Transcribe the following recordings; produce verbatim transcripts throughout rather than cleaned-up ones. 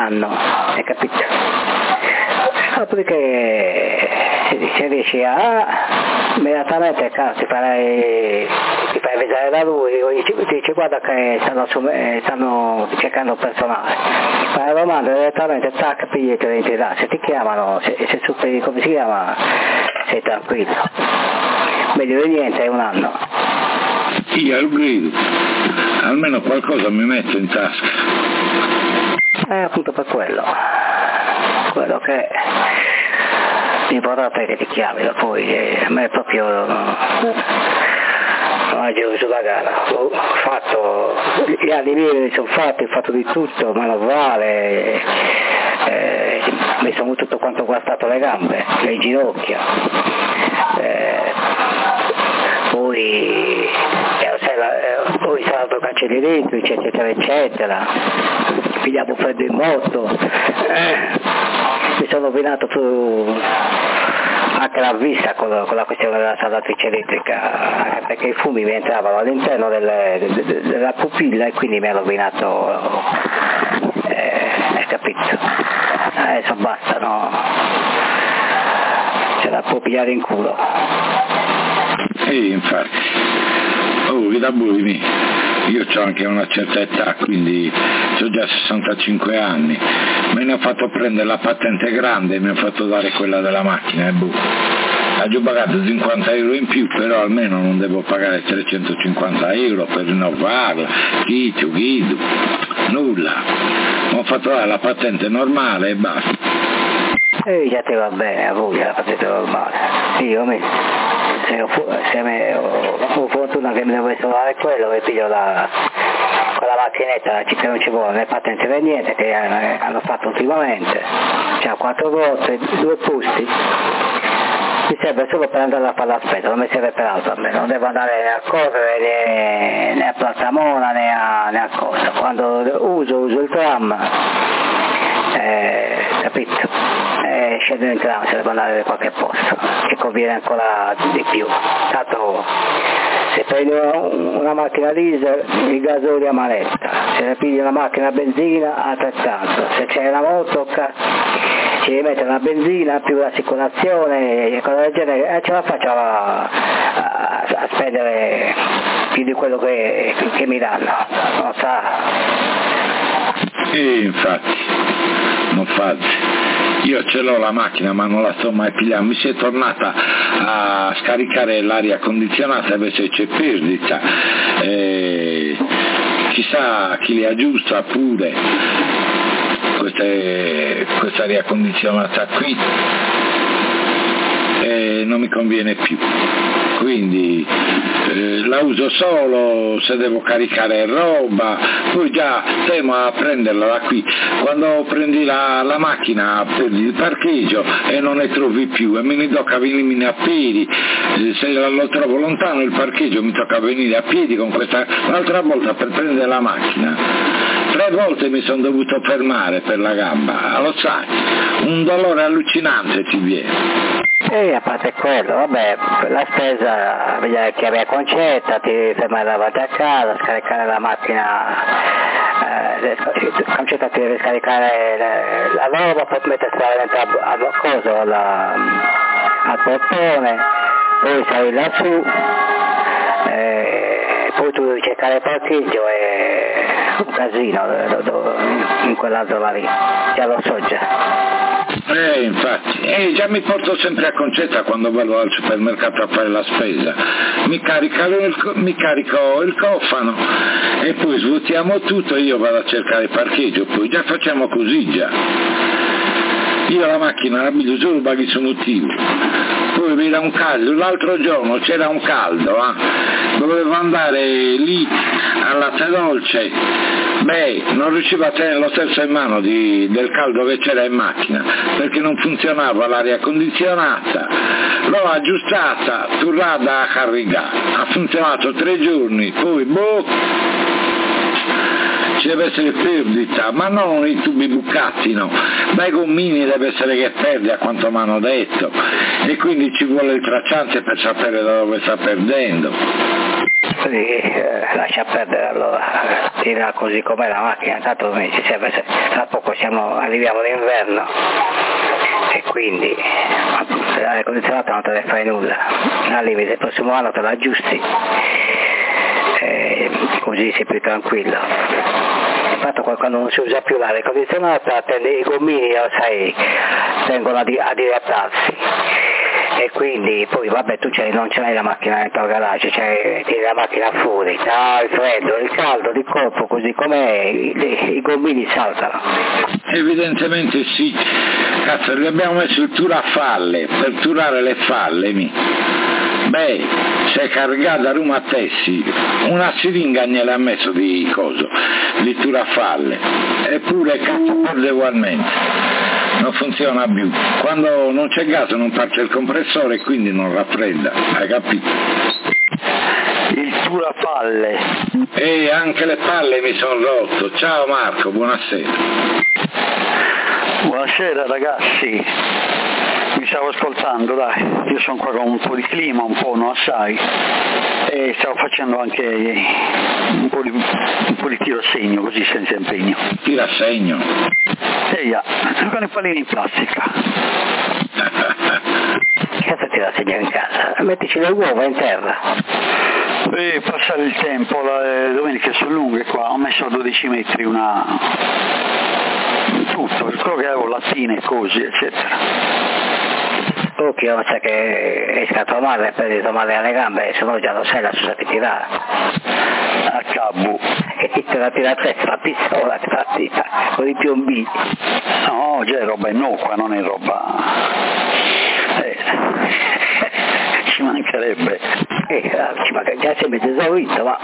anno, hai capito? Dopodiché se riesci a immediatamente ti farai ti fai vedere da lui, ti dice guarda che stanno, stanno cercando personale, fai la domanda direttamente, tac, pigli l'identità, se ti chiamano, se, se superi come si chiama, sei tranquillo, meglio di niente, è un anno. Io al grido, almeno qualcosa mi metto in tasca. È appunto per quello, quello che l'importante è che ti chiamino, poi a me proprio non è giro sulla gara, ho fatto, gli anni miei mi sono fatti, ho fatto di tutto, manovale, eh, mi sono tutto quanto guastato le gambe, le ginocchia, eh, poi eh, sai, la, eh, poi salto cancelli elettrici eccetera eccetera, pigliavo freddo in moto, eh, mi sono rovinato su anche la vista con, con la questione della saldatrice elettrica, perché i fumi mi entravano all'interno delle, de, de, della pupilla e quindi mi ha rovinato, eh, hai capito? Adesso basta, no? Ce la può pigliare in culo. Sì, infatti. Oh, vi da buoni. Io ho anche una certa età, quindi ho già sessantacinque anni, me ne ho fatto prendere la patente grande e mi ho fatto dare quella della macchina e boh. Ha già pagato cinquanta euro in più, però almeno non devo pagare trecentocinquanta euro per rinnovarla, chito, chito, nulla. Ho fatto dare la patente normale e basta. E già ti va bene, a voi la patente normale. Io mi... Se ho, se me, ho, ho fortuna che mi devo trovare quello e piglio la, con la macchinetta che non ci vuole né patente né niente che hanno fatto ultimamente, c'ha quattro ruote, due pusti, mi serve solo per andare a fare la spesa, non mi serve per altro a me, non devo andare a correre né, né a Plattamona né a, né a cosa, quando uso uso il tram, eh, capito? Eh, scendo in tram se devo andare da qualche posto, che conviene ancora di più, tanto se prendi una macchina diesel il gasolio a manetta, se ne pigli una macchina a benzina altrettanto, se c'è una moto ci rimette una benzina più l'assicurazione e cose del genere, e eh, ce la faccio a, a, a spendere più di quello che, che mi danno, non sa. E infatti, non fate. Io ce l'ho la macchina ma non la sto mai pigliando, mi si è tornata a scaricare l'aria condizionata invece c'è perdita, eh, chissà chi li aggiusta pure queste, questa aria condizionata qui, eh, non mi conviene più, quindi eh, la uso solo se devo caricare roba, poi già temo a prenderla da qui, quando prendi la, la macchina perdi il parcheggio e non ne trovi più e mi tocca venirmi a piedi, eh, se lo trovo lontano il parcheggio mi tocca venire a piedi con questa, l'altra volta per prendere la macchina tre volte mi sono dovuto fermare per la gamba, lo sai, un dolore allucinante ti viene. E a parte quello, vabbè, la spesa, vedere che aveva concetta, ti fermare davanti a casa, scaricare la macchina, eh, concetta ti deve scaricare la, la roba, poi mettersi dentro al coso, alla, al portone, poi sali lassù, eh, poi tu devi cercare il parcheggio e un casino in quella zona lì, già lo so già. Eh, infatti, eh, già mi porto sempre a Concetta quando vado al supermercato a fare la spesa, mi, carica il, mi carico il cofano e poi svuotiamo tutto e io vado a cercare il parcheggio, poi già facciamo così già. Io la macchina la guido solo per questo motivo, poi mi dà un caldo, l'altro giorno c'era un caldo, eh? Dovevo andare lì al latte dolce, beh, non riuscivo a tenere lo stesso in mano di, del caldo che c'era in macchina, perché non funzionava l'aria condizionata, l'ho aggiustata, tornata a caricare, ha funzionato tre giorni, poi boh, ci deve essere perdita, ma non i tubi bucati, no, dai gommini deve essere che perde a quanto mi hanno detto, e quindi ci vuole il tracciante per sapere da dove sta perdendo. così eh, lascia perdere allora, tira così com'è la macchina, tanto mi ci serve, se, tra poco siamo, arriviamo all'inverno e quindi l'aria condizionata non te ne fai nulla, al limite il prossimo anno te la aggiusti e così sei più tranquillo. Infatti quando non si usa più l'aria condizionata tende, i gommini sai, tengono ad, ad idratarsi e quindi poi vabbè tu c'hai, non ce l'hai la macchina nel tuo garage, c'hai, tiri la macchina fuori, ah, il freddo, il caldo, di colpo così com'è, i, i gommini saltano. Evidentemente sì, cazzo, gli abbiamo messo il turafalle per turare le falle, mi. Beh, si è caricata a Roma a Tessi, una siringa gliel'ha messo di coso, di turafalle, eppure cazzo perde ugualmente, non funziona più. Quando non c'è gas non parte il compressore e quindi non raffredda, hai capito? Il turafalle. E anche le palle mi sono rotto. Ciao Marco, buonasera. Buonasera ragazzi. Mi stavo ascoltando, dai, io sono qua con un po' di clima, un po' non assai, e stavo facendo anche un po' di, un po' di tiro a segno, così senza impegno. Tiro a segno? E yeah, con i pallini in plastica. Che cazzo tira a segno in casa? Mettici le uova in terra. E passare il tempo, le domeniche sono lunghe qua, ho messo a dodici metri una... tutto, quello che avevo, lattine e cose, eccetera. Ok, non c'è che è scatto male e prendi male alle gambe, se no già lo sai la sua ti tirare. A cabo. E ti te la tira attrezzo, la pistola ti fa tira, con i piombini. No, già è roba innocua, non è roba... Eh, ci mancherebbe. Eh, ci manca, già sei mezzo esaurito, ma...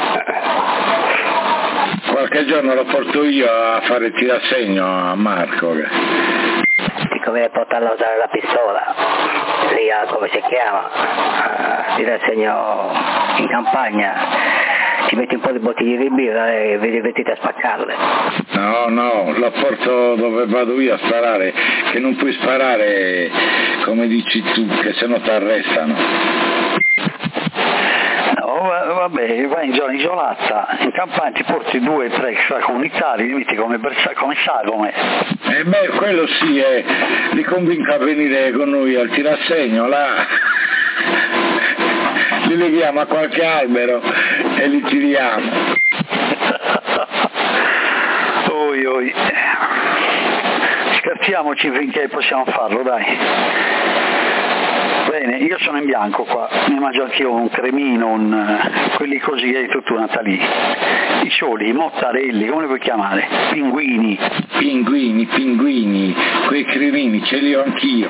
Qualche giorno lo porto io a fare tirasegno a Marco. Che... Ti conviene portarlo a usare la pistola, lì a, come si chiama, uh, tirasegno in campagna, ci metti un po' di bottiglie di birra e vi divertite a spaccarle. No, no, lo porto dove vado io a sparare, che non puoi sparare come dici tu, che se no ti arrestano. Vabbè, vai in zona isolata, in campagna ti porti due o tre extracomunitari, li metti come, bersa, come sagome. E beh, quello sì, eh, li convinco a venire con noi al tirassegno, là, li leghiamo a qualche albero e li tiriamo. Oi, oi. Scherziamoci finché possiamo farlo, dai. Bene, io sono in bianco qua, mi mangio anch'io un cremino, un, quelli così di tutto natalì. I soli, i mozzarelli, come li puoi chiamare? Pinguini. Pinguini, pinguini, quei cremini ce li ho anch'io.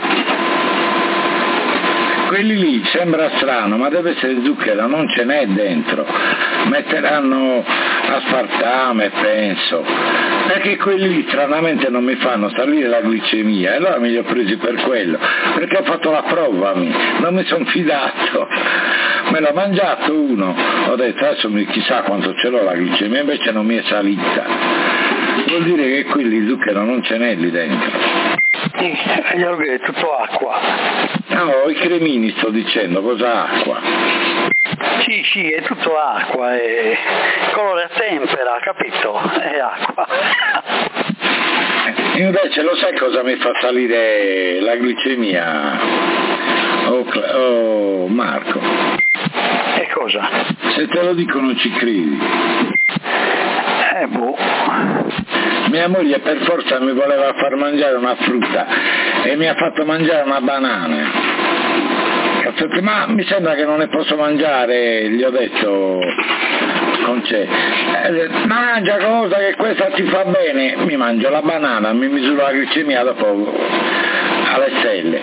Quelli lì sembra strano, ma deve essere zucchero, non ce n'è dentro. Metteranno aspartame, penso. Perché quelli lì stranamente non mi fanno salire la glicemia, e allora me li ho presi per quello, perché ho fatto la prova, non mi sono fidato. Me l'ho mangiato uno, ho detto adesso chissà quanto ce l'ho la glicemia, invece non mi è salita. Vuol dire che quelli zucchero non ce n'è lì dentro. Sì, è tutto acqua. No, i cremini sto dicendo, cosa acqua? Sì, sì, è tutto acqua, è colore a tempera, capito? È acqua. Invece lo sai cosa mi fa salire la glicemia? Oh, oh Marco. E cosa? Se te lo dico non ci credi. Eh boh. Mia moglie per forza mi voleva far mangiare una frutta e mi ha fatto mangiare una banana. Ma mi sembra che non ne posso mangiare, gli ho detto, con c'è. Eh, mangia cosa che questa ti fa bene, mi mangio la banana, mi misuro la glicemia dopo alle stelle.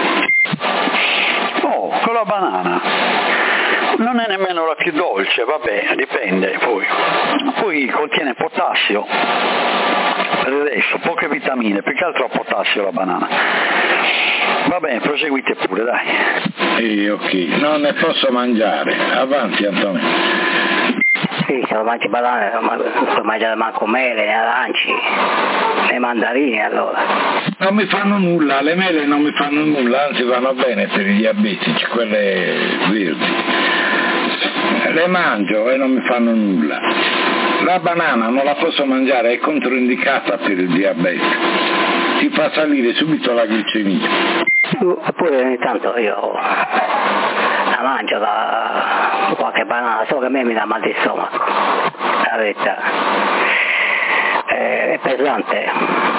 Oh, con la banana. Non è nemmeno la più dolce, vabbè, dipende poi. Poi contiene potassio, per adesso, poche vitamine, più che altro potassio la banana. Va bene, proseguite pure, dai. Sì, ok, non ne posso mangiare. Avanti, Antonio. Sì, se lo mangi banane, non puoi mangiare manco mele, né aranci, né mandarini allora. Non mi fanno nulla, le mele non mi fanno nulla, anzi vanno bene per i diabetici, quelle verdi. le mangio e non mi fanno nulla. La banana non la posso mangiare, è controindicata per il diabete, ti fa salire subito la glicemia. Oppure ogni tanto io la mangio da qualche banana, solo che a me mi dà mal di stomaco, la verità, è, è pesante,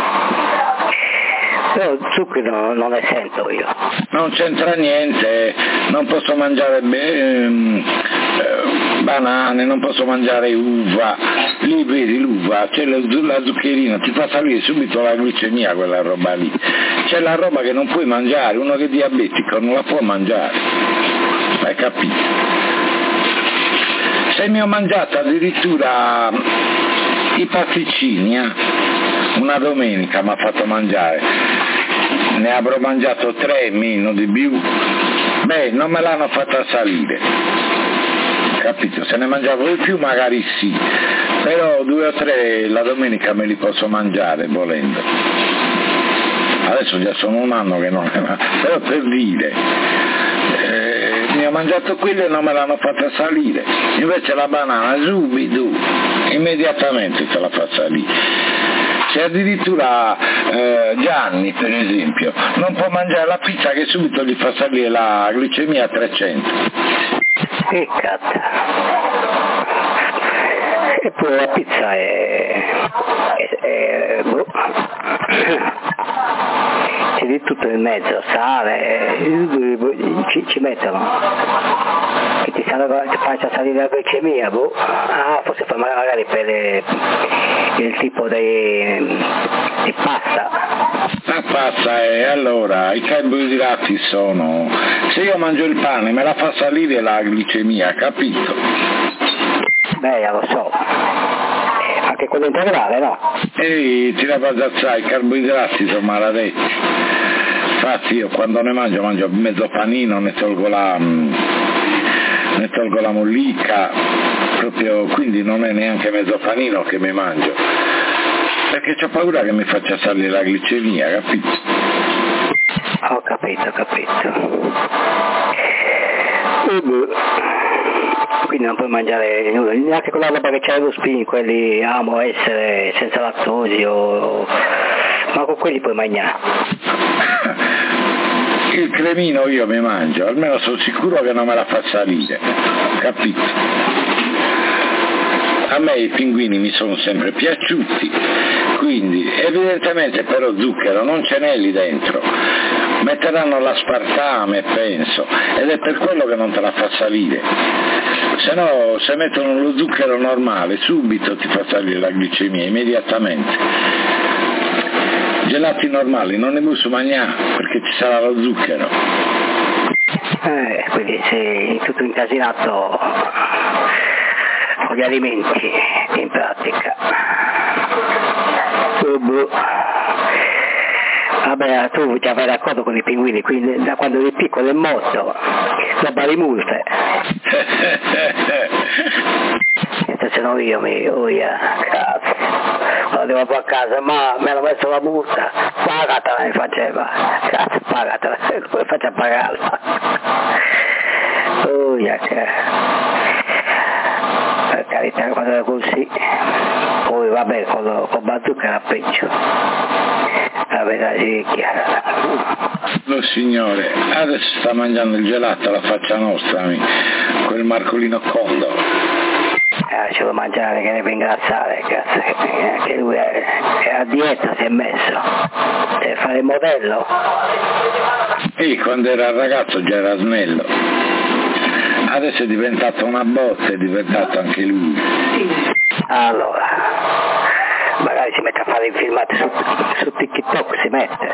però zucchero non ne sento io. Non c'entra niente, non posso mangiare ehm, eh, banane, non posso mangiare uva, lì vedi l'uva, c'è la, la zuccherina, ti fa salire subito la glicemia quella roba lì, c'è la roba che non puoi mangiare, uno che è diabetico non la può mangiare, hai capito? Se mi ho mangiato addirittura i pasticcini, eh? Una domenica mi ha fatto mangiare, ne avrò mangiato tre, meno di più, beh, non me l'hanno fatta salire, capito? Se ne mangiavo di più magari sì, però due o tre la domenica me li posso mangiare volendo. Adesso già sono un anno che non ne mangio, però per dire, eh, mi ho mangiato quello e non me l'hanno fatta salire, invece la banana subito, immediatamente te la fa salire. Se addirittura eh, Gianni, per esempio, non può mangiare la pizza che subito gli fa salire la glicemia a trecento. Che cazzo! Eppure la pizza è... è, è boh. C'è di tutto in mezzo, sale, ci, ci mettono, che ti, salva, ti faccia salire la glicemia, boh. Ah, forse magari per eh, il tipo di, di pasta. La pasta è, allora, i carboidrati sono, se io mangio il pane me la fa salire la glicemia, capito? Beh, lo so. Anche quello integrale, no? Ehi, ti la bazzazzai, i carboidrati sono maledetti. Infatti io quando ne mangio, mangio mezzo panino, ne tolgo la, ne tolgo la mollica, proprio, quindi non è neanche mezzo panino che mi mangio, perché ho paura che mi faccia salire la glicemia, capito? Ho capito, ho capito. Quindi non puoi mangiare nulla, neanche quella roba che c'è lo spin, quelli amo essere senza lattosi o... ma con quelli puoi mangiare. Il cremino io mi mangio, almeno sono sicuro che non me la fa salire, capito? A me i pinguini mi sono sempre piaciuti, quindi evidentemente però zucchero non ce n'è lì dentro, metteranno l'aspartame penso, ed è per quello che non te la fa salire, se no se mettono lo zucchero normale subito ti fa salire la glicemia immediatamente. Gelati normali non ne posso mangiare perché ci sarà lo zucchero. Eh, quindi sei tutto incasinato con gli alimenti in pratica. Vabbè, tu già vai d'accordo con i pinguini, quindi da quando eri piccolo è morto, da barimulte. E se no io mi, oh yeah, cazzo, quando devo a casa, ma mi hanno messo la multa, pagatela mi faceva, cazzo pagatela, come faccio a pagarla? Oh yeah, per carità, quando era così, poi vabbè, con, con bazooka era peggio. La verità sì, chiara. Lo signore, adesso sta mangiando il gelato alla faccia nostra, quel Marcolino Condor. Eh, ce lo mangiare che ne venga ingrassare, cazzo, che, che lui è, è a dieta, si è messo. Deve fare il modello. E quando era ragazzo già era snello. Adesso è diventato una botta, è diventato anche lui. Allora, magari si mette a fare i filmati su, su TikTok, si mette.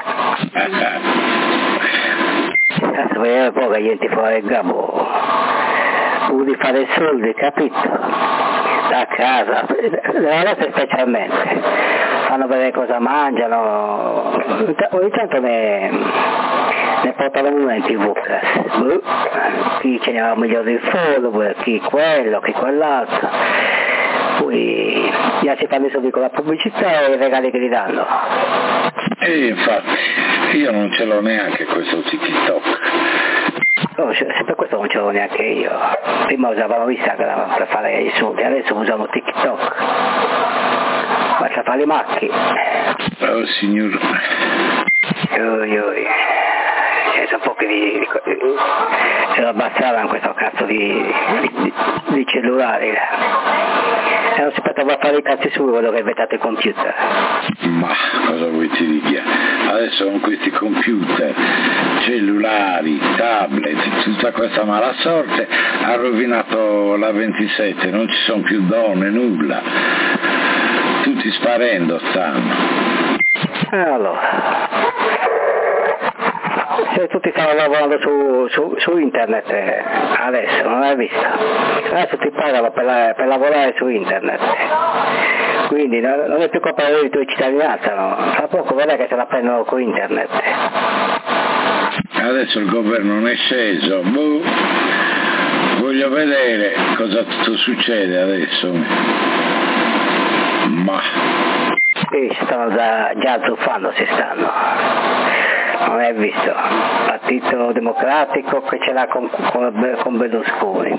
Cazzo, vedere poi che gente fuori il gabbo, vuoi fare soldi, capito? Da casa, le notte specialmente, fanno vedere cosa mangiano, ogni tanto ne, ne portano una in tv, chi ce ne ha migliore di follower, chi quello, chi quell'altro. Poi già si fanno i soldi con la pubblicità e i regali che gli danno. E infatti io non ce l'ho neanche questo TikTok. Oh, se per questo non ce l'avevo neanche io. Prima usavamo Instagram per fare i soldi, adesso usiamo TikTok. Basta fare i macchi. Oh signor. Oi, oi. C'è un po' che di, di, se lo abbassavano questo cazzo di, di, di cellulari. E non si poteva fare i cazzi su quello che è inventato il computer. Ma cosa vuoi ti dica? Adesso con questi computer, cellulari, tablet, tutta questa mala sorte ha rovinato la ventisette, non ci sono più donne, nulla. Tutti sparendo stanno. E allora, se tutti stanno lavorando su, su, su internet eh, adesso, non l'hai visto? Adesso ti pagano per, la, per lavorare su internet, quindi non, non è più colpa di tua cittadinanza, no? Fra poco vedrai che se la prendono con internet. Adesso il governo non è sceso, boh. Voglio vedere cosa tutto succede adesso. Ma sì, si stanno già, già azzuffando, si stanno. Non hai visto? Partito Democratico che ce l'ha con, con, con Berlusconi.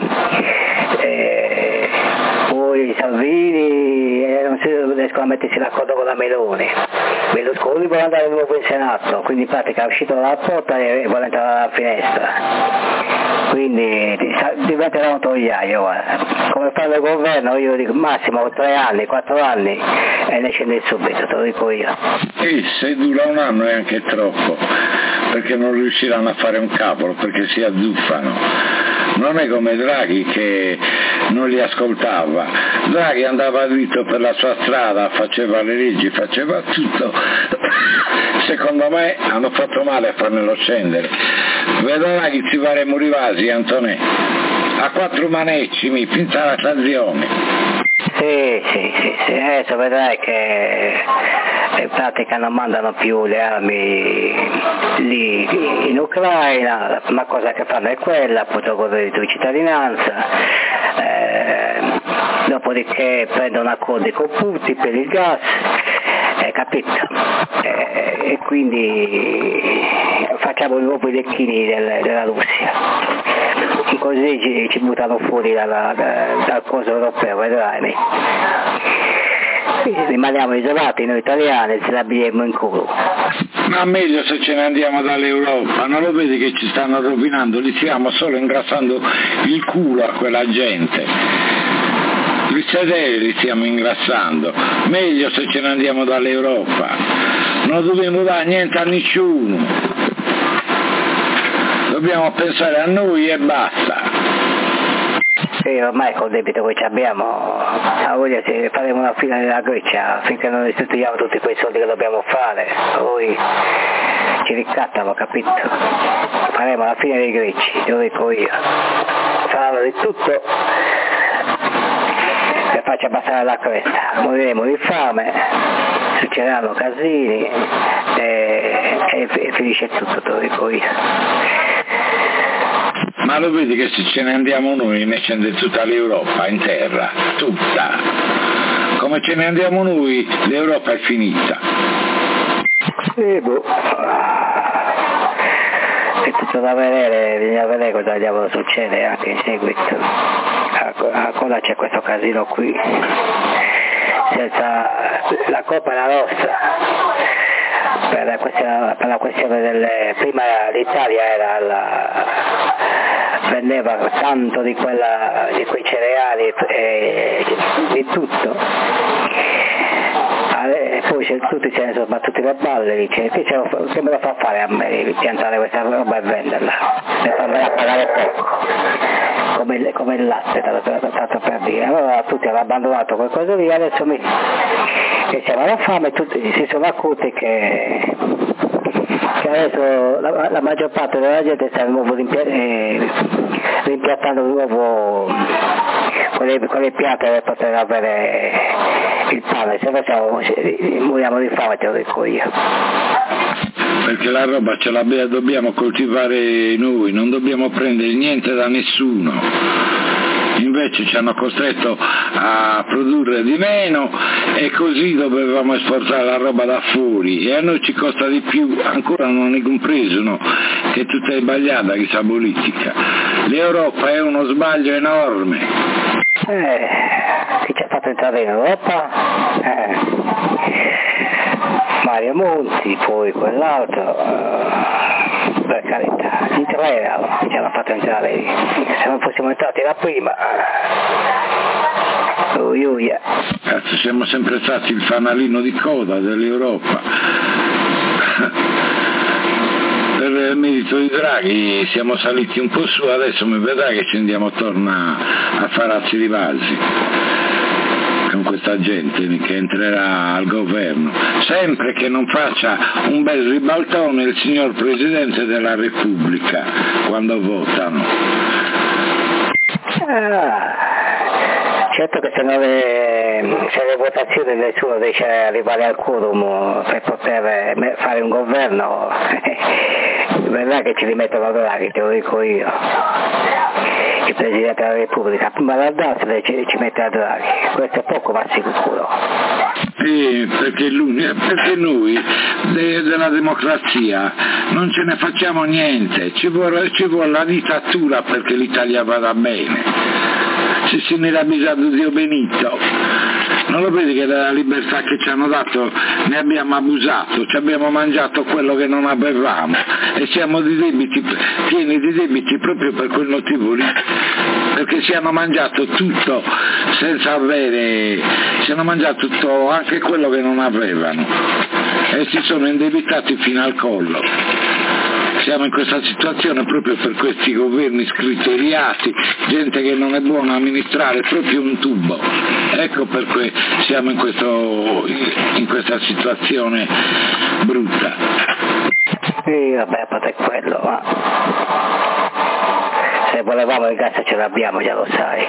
E poi Salvini eh, non si riescono a mettersi d'accordo con la Meloni. Berlusconi vuole andare di nuovo in Senato, quindi in pratica è uscito dalla porta e vuole entrare dalla finestra. Quindi diventerà un togliaio, guarda. Come fa il governo, io dico massimo tre anni, quattro anni e ne scende subito, te lo dico io. E se dura un anno è anche troppo, perché non riusciranno a fare un cavolo, perché si azzuffano. Non è come Draghi che non li ascoltava. Draghi andava dritto per la sua strada, faceva le leggi, faceva tutto. Secondo me hanno fatto male a farmelo scendere. Vedrà che ci faremo rivasi, Antonè. A quattro manecci mi pinta la stazione. Sì, sì, sì, sì, adesso vedrai che in pratica non mandano più le armi lì in Ucraina, la prima cosa che fanno è quella, appunto con il reddito di cittadinanza, eh, dopodiché prendono accordi con Putin per il gas, eh, capito? Eh, e quindi facciamo i nuovi lecchini del, della Russia. Così ci, ci buttano fuori dalla, da, dal coso europeo, vedrai. Rimaniamo isolati noi italiani, ce l'abbiamo in culo. Ma meglio se ce ne andiamo dall'Europa, non lo vedi che ci stanno rovinando, li stiamo solo ingrassando il culo a quella gente. I sederi li stiamo ingrassando, meglio se ce ne andiamo dall'Europa, non dobbiamo dare niente a nessuno. Dobbiamo pensare a noi e basta. Sì, ormai col debito che abbiamo, a voglia se faremo una fila nella Grecia finché non restituiamo tutti quei soldi che dobbiamo fare, poi ci ricattano, capito? Faremo la fine dei greci, te lo dico io. Faranno di tutto per farci abbassare la cresta, moriremo di fame, succederanno casini e, e, e finisce tutto, te lo dico io. Ma lo vedi che se ce ne andiamo noi ne scende tutta l'Europa in terra, tutta. Come ce ne andiamo noi l'Europa è finita. Sì, boh. È tutto da vedere, bisogna vedere cosa diavolo succede anche in seguito. Ancora c'è questo casino qui. Senza la colpa è la nostra. Per la questione, per la questione delle, prima l'Italia era la, prendeva tanto di, quella, di quei cereali e di tutto, e poi se, tutti se ne sono battuti le balle, dice che, ce lo, che me lo fa fare a me di piantare questa roba e venderla e farmela pagare poco come il, come il latte, tanto per dire. Allora tutti hanno abbandonato quel coso lì, adesso mi, che siamo alla fame, tutti si sono accorti che, che adesso la, la maggior parte della gente sta di nuovo rimpia, eh, rimpiattando di nuovo quelle, quelle piante per poter avere il pane, se no siamo, moriamo di fame, te lo dico io. Perché la roba ce la dobbiamo coltivare noi, non dobbiamo prendere niente da nessuno. invece ci hanno costretto a produrre di meno e così dovevamo esportare la roba da fuori e a noi ci costa di più, ancora non hanno compreso, no? Che è tutta sbagliata questa politica. L'Europa è uno sbaglio enorme. Eh, chi ci ha fatto entrare in Europa? Eh, Mario Monti, poi quell'altro, eh, per carità, i tre ci hanno fatto entrare, se non fossimo entrati da prima, oh, oh, yeah. Cazzo, siamo sempre stati il fanalino di coda dell'Europa. Per il merito di Draghi siamo saliti un po' su, adesso mi vedrà che ci andiamo torna a farci rivasi con questa gente che entrerà al governo, sempre che non faccia un bel ribaltone il signor Presidente della Repubblica quando votano. Ah, certo che se, non le, se le votazioni nessuno riesce a arrivare al quorum per poter fare un governo, vedrà che ci rimettono Draghi, te lo dico io, il Presidente della Repubblica, prima d'andarsene ci, ci mette a Draghi, questo è poco ma sicuro. Sì, perché, perché noi de, della democrazia non ce ne facciamo niente, ci vuole, ci vuole la dittatura perché l'Italia vada bene. Se se ne era bisogno Dio Benito, non lo vedi che della libertà che ci hanno dato ne abbiamo abusato, ci abbiamo mangiato quello che non avevamo e siamo di debiti, pieni di debiti proprio per quel motivo lì, perché ci hanno mangiato tutto senza avere, ci hanno mangiato tutto, anche quello che non avevano e si sono indebitati fino al collo. Siamo in questa situazione proprio per questi governi scriteriati, gente che non è buona amministrare, proprio un tubo. Ecco perché siamo in, questo, in questa situazione brutta. Sì, vabbè, a parte quello, ma se volevamo il gas ce l'abbiamo, già lo sai.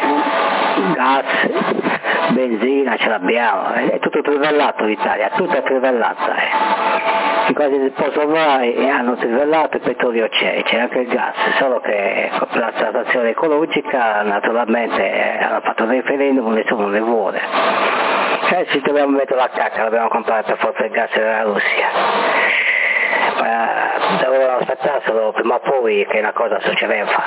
Gas, benzina ce l'abbiamo, è tutto trivellato l'Italia, tutta trivellata. Eh. I quasi del posto vai hanno trivellato, il petrolio c'è, c'è anche il gas, solo che con la transazione ecologica naturalmente hanno fatto un referendum, nessuno ne vuole. Eh, ci dobbiamo mettere la cacca, dobbiamo comprare per forza il gas della Russia. Ma dovevamo aspettarselo prima o poi che una cosa succedeva.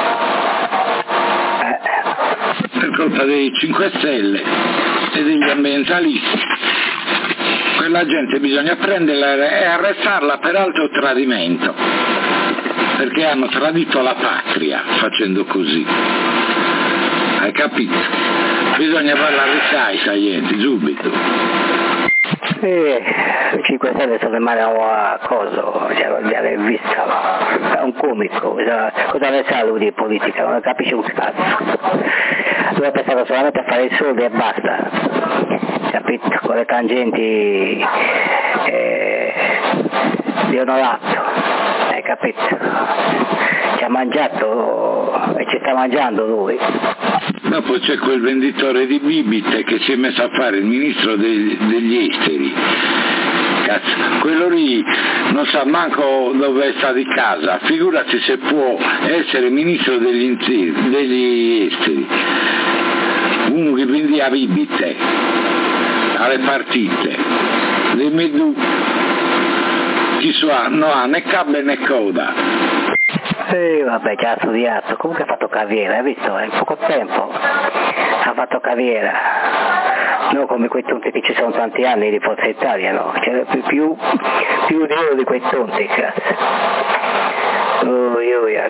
Eh. Per colpa dei cinque Stelle e degli ambientalisti. Quella gente bisogna prenderla e arrestarla per alto tradimento, perché hanno tradito la patria facendo così. Hai capito? Bisogna farla arrestare i salienti subito. Sì, i cinque Stelle sono in mano a coso, l'avete visto, è un comico, cosa, cosa ne sa lui di politica, non capisce un cazzo. Lui ha pensato solamente a fare i soldi e basta, capito? Con le tangenti eh, di onorato, hai capito? Ci ha mangiato e ci sta mangiando lui. Dopo c'è quel venditore di bibite che si è messo a fare il ministro dei, degli esteri. Cazzo, quello lì non sa manco dove sta di casa, figurati se può essere ministro degli, inter- degli esteri. Uno che vendeva bibite alle partite, le medù, chi sa, non ha né cabe né coda. Sì, vabbè, già ha studiato, comunque ha fatto carriera, hai visto? In poco tempo ha fatto carriera, non come quei tonti che ci sono tanti anni di Forza Italia, no? C'è più, più, più di uno di quei tonti, cazzo. Oh, io, io,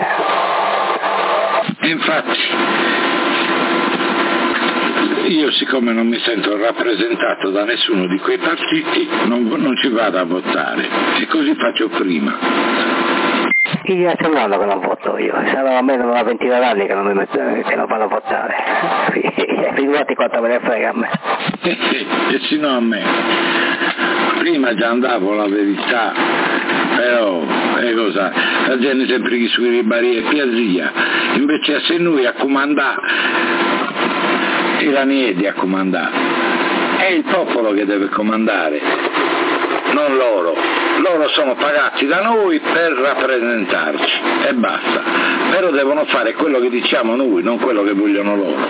infatti, io siccome non mi sento rappresentato da nessuno di quei partiti, non, non ci vado a votare, e così faccio prima. Io è un anno che non voto io, sarò almeno una ventina d'anni che non mi metto, che non vado a votare. Figurati quanto me ne frega a me. E se no a me. Prima già andavo, la verità, però è cosa, la gente sempre che sui ribari e piazia, invece se noi a comandare, e la niente a comandare, è il popolo che deve comandare, non loro. loro sono pagati da noi per rappresentarci e basta, però devono fare quello che diciamo noi, non quello che vogliono loro.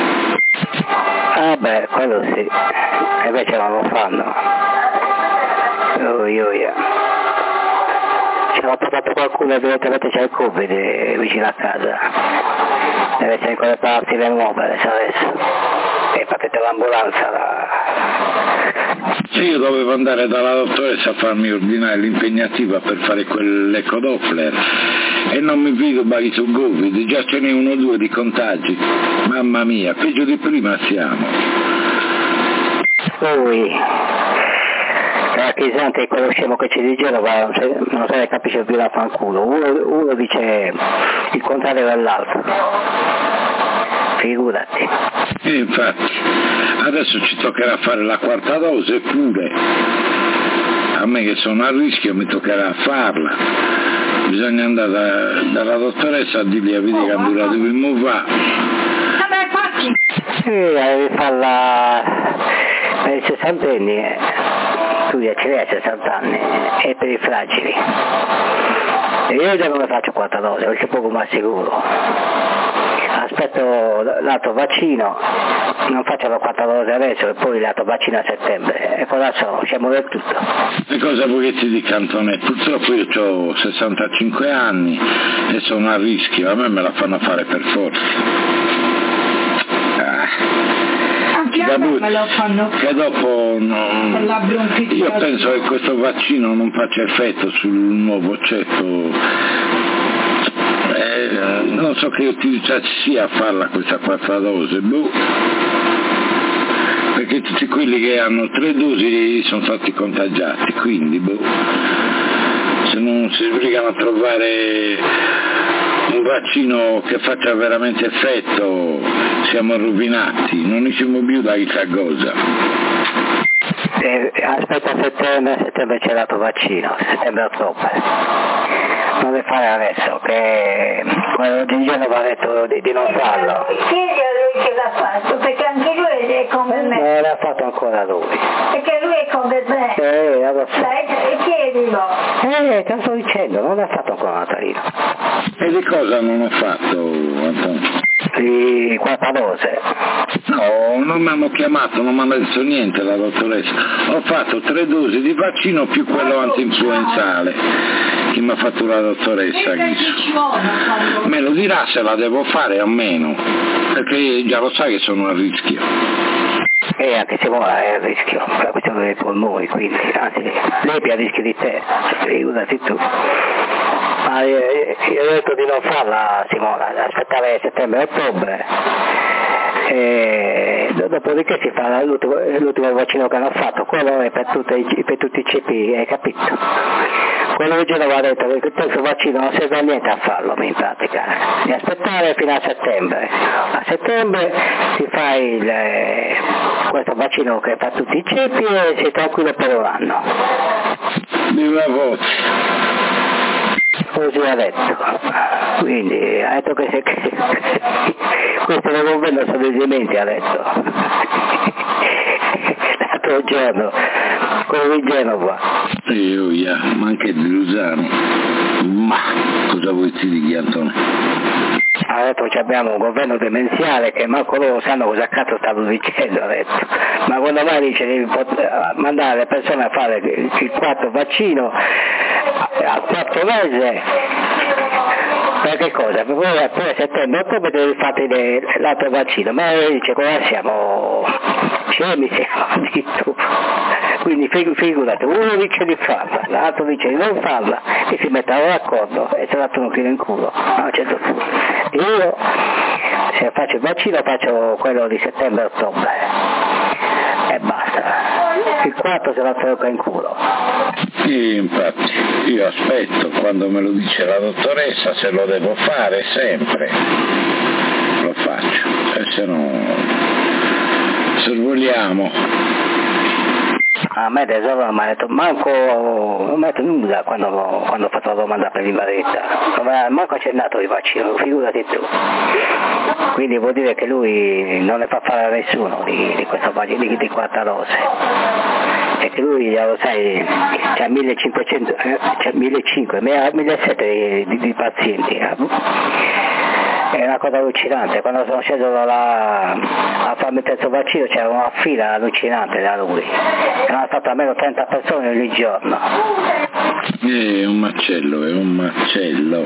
Ah beh, quello sì, e invece non lo fanno. Oh, io, io. Ci hanno portato qualcuno direttamente c'è il Covid eh, vicino a casa, deve essere in quelle parti le nuove adesso, e partite l'ambulanza là. Io dovevo andare dalla dottoressa a farmi ordinare l'impegnativa per fare quell'eco Doppler e non mi vedo bari sul Covid, già ce n'è uno o due di contagi, mamma mia, peggio di prima siamo. Ui, perché Santi quello scemo che ci dice non, non se ne capisce più da fanculo, uno, uno dice il contrario dell'altro, figurati. E infatti, adesso ci toccherà fare la quarta dose pure, a me che sono a rischio mi toccherà farla, bisogna andare da, dalla dottoressa a dirgli a vedere che ambulatorio mi va. Vabbè, fatti! Sì, devi farla per i sessanta anni, eh. Tu ce l'hai a sessanta anni, e per i fragili. E io già non ne faccio quarta dose, perché poco ma sicuro. Aspetto l'altro vaccino, non faccio la quarta dose adesso e poi l'altro vaccino a settembre, e poi adesso scemo del tutto. E cosa vuoi che ti dica, Antonetto? Purtroppo io ho sessantacinque anni e sono a rischio, a me me la fanno fare per forza. Ah. Anche a me me lo fanno che dopo non... la bronchite. Io penso che questo vaccino non faccia effetto sul nuovo ceppo. Eh, non so che utilità ci sia a farla questa quarta dose, boh. Perché tutti quelli che hanno tre dosi sono stati contagiati, quindi boh. Se non si sbrigano a trovare un vaccino che faccia veramente effetto, siamo rovinati, non ne siamo più da chissà cosa. Eh, aspetta a settembre, a settembre c'è l'altro vaccino, settembre-ottobre. Non le fare adesso, che quello di Genova ha detto di, di non farlo. Chiedi a lui che l'ha fatto, perché anche lui è come me. Non l'ha fatto ancora lui. Perché lui è come me. Eh, adesso. Dai, chiedilo. Eh, te lo sto dicendo, non l'ha fatto ancora Natalino. E di cosa non ho fatto, Antonio? Di quarta dose. No, non mi hanno chiamato, non mi hanno detto niente la dottoressa. Ho fatto tre dosi di vaccino più quello antinfluenzale che mi ha fatto la dottoressa. Me lo dirà se la devo fare o meno, perché già lo sai che sono a rischio. E anche se vuole è a rischio, per la questione dei polmoni, quindi, anzi, lei è più a rischio di te, figurati tu. Ma io, io ho detto di non farla, Simona, aspettare settembre-ottobre. E dopodiché si fa l'ultimo, l'ultimo vaccino che hanno fatto, quello è per, tutte, per tutti i cepi, hai capito? Quello che Genova ha detto che questo vaccino non serve a niente a farlo in pratica, di aspettare fino a settembre. A settembre si fa il, questo vaccino che fa tutti i cepi e sei tranquillo per un anno. Viva voce! Così ha detto, quindi ha detto che, se, che questo non governo sono dei dementi, ha detto l'altro giorno, quello di Genova. Io, yeah, ma anche di Luzano, ma cosa vuoi ti dica, Antonio? Ha detto che abbiamo un governo demenziale che manco loro sanno cosa cazzo stanno dicendo, ha detto. Ma quando mai dice devi mandare le persone a fare il quarto vaccino a quattro mesi, per che cosa? Per poi a settembre, ottobre devi fare l'altro vaccino, ma dice cosa siamo scemi, siamo di tu. Quindi figurati, uno dice di farla, l'altro dice di non farla e si mettono d'accordo e se l'altro non chiude in culo a un certo punto. Io se faccio il vaccino faccio quello di settembre-ottobre e basta, il quarto se la tocca in culo. Sì, infatti, io aspetto quando me lo dice la dottoressa, se lo devo fare sempre lo faccio, e se no, se vogliamo. A me tesoro non mi ha detto manco, non mi ha detto nulla quando, quando ho fatto la domanda per l'invalidità, non mi ha manco accennato il vaccino, figurati tu. Quindi vuol dire che lui non ne fa fare a nessuno di, di questo vaccino di, di quarta dose. E che lui, lo sai, c'ha millecinquecento, c'ha millecinquecento, millesettecento di, di pazienti. È una cosa allucinante, quando sono sceso là a farmi il terzo vaccino c'era una fila allucinante da lui, erano state almeno trenta persone ogni giorno. È un macello, è un macello.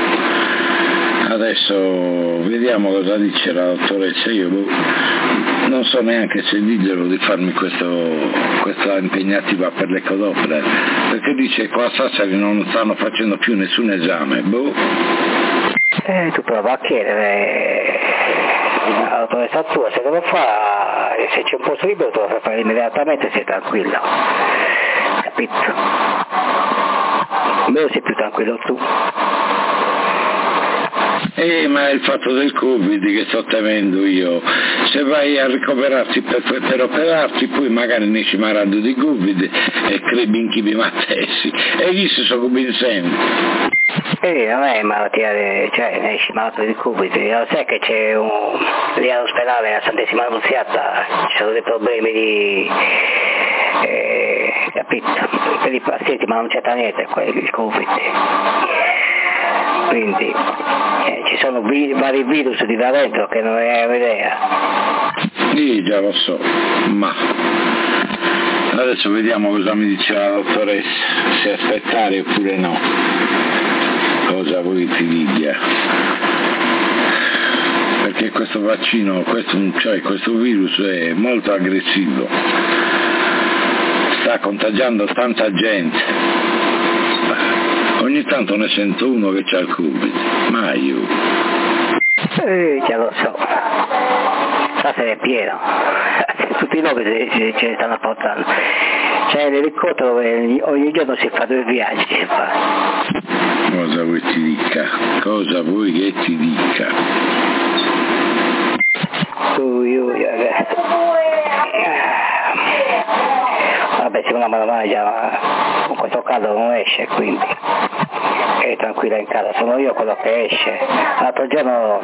Adesso vediamo cosa dice la dottoressa. Io non so neanche se dirglielo di farmi questo, questa impegnativa per l'ecodoppler, perché dice che qua a Sassari non stanno facendo più nessun esame. Boh. Eh, tu prova a chiedere alla dottoressa tua, se lo fa, se c'è un posto libero te lo fai fare immediatamente, sei tranquillo, capito? Almeno sei più tranquillo tu. Eh, ma è il fatto del Covid che sto temendo io. Se vai a ricoverarti per, per operarti, poi magari ne ci marando di Covid e crepi in chi mi mattessi. E chi si sono convincenti? Eh, non è malattia, cioè ne esci malato di Covid, lo sai che c'è un, lì all'ospedale a Santissima Annunziata ci sono dei problemi di, eh, capito, per i pazienti, ma non c'entra niente il Covid. Quindi eh, ci sono vi- vari virus di là dentro che non hai un'idea. Sì, già lo so, ma adesso vediamo cosa mi dice la dottoressa, se aspettare oppure no, cosa vuoi ti dica, perché questo vaccino, questo, cioè questo virus è molto aggressivo, sta contagiando tanta gente. Ogni tanto ne sento uno che c'ha il Covid, ma io. Eh, già lo so. Stasera è pieno. Tutti noi ce, ce ne stanno portando. C'è l'elicottero dove ogni giorno si fa due viaggi. Si fa. Cosa vuoi ti dica? Cosa vuoi che ti dica? Ui, ui, ragazzi. Vabbè, secondo me ormai già con questo caldo non esce, quindi è tranquilla in casa, sono io quello che esce. L'altro giorno,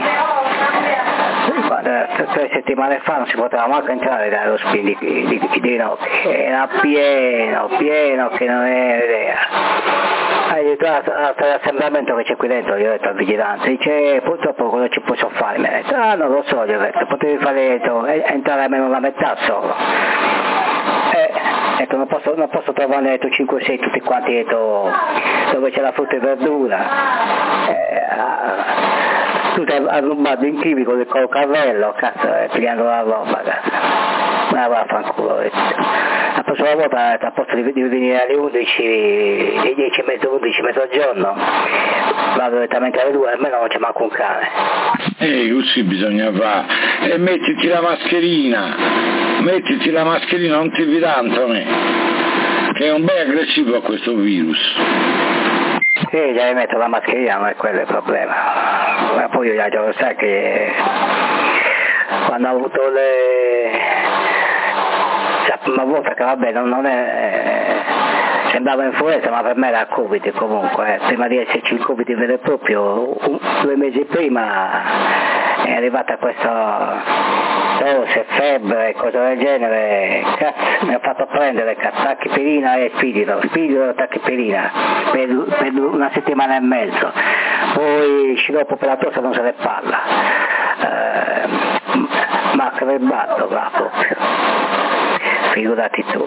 tre settimane fa, non si poteva manco entrare dallo spin di, di, di, di Rinocchi, era pieno, pieno che non è idea. Hai detto all'assembramento che c'è qui dentro, io ho detto al vigilante, dice purtroppo cosa ci posso fare? Mi ha detto, ah non lo so, gli ho detto, potevi fare dentro, entrare almeno la metà solo. Eh, ecco, non posso, non posso trovare detto cinque sei tutti quanti detto dove c'è la frutta e verdura. Eh, tutti arrubati in chivi con il carrello, cazzo, eh, pigliando la roba, cazzo. Ma va a fanculo, ho detto. La prossima volta a posto di, di venire alle undici, alle dieci e mezzo, undici, mezzogiorno, vado direttamente alle due, almeno non c'è manco un cane. Eh, così bisogna fare. E mettiti la mascherina, mettiti la mascherina, non ti fidare, Antonio, che è un bel aggressivo questo virus. Sì, già mi metto la mascherina, non è quello il problema. Ma poi io già lo sai che quando ho avuto le... la prima volta che vabbè non, non è... sembrava influenza, ma per me era Covid comunque, eh. Prima di esserci il Covid vero e proprio, un, due mesi prima è arrivata questa tosse, febbre e cose del genere, cazzo, mi ha fatto prendere tachipirina e spidilo, spidilo e tachipirina per, per una settimana e mezzo, poi sciroppo per la tosse non se ne parla, eh, ma crebato va proprio, figurati tu.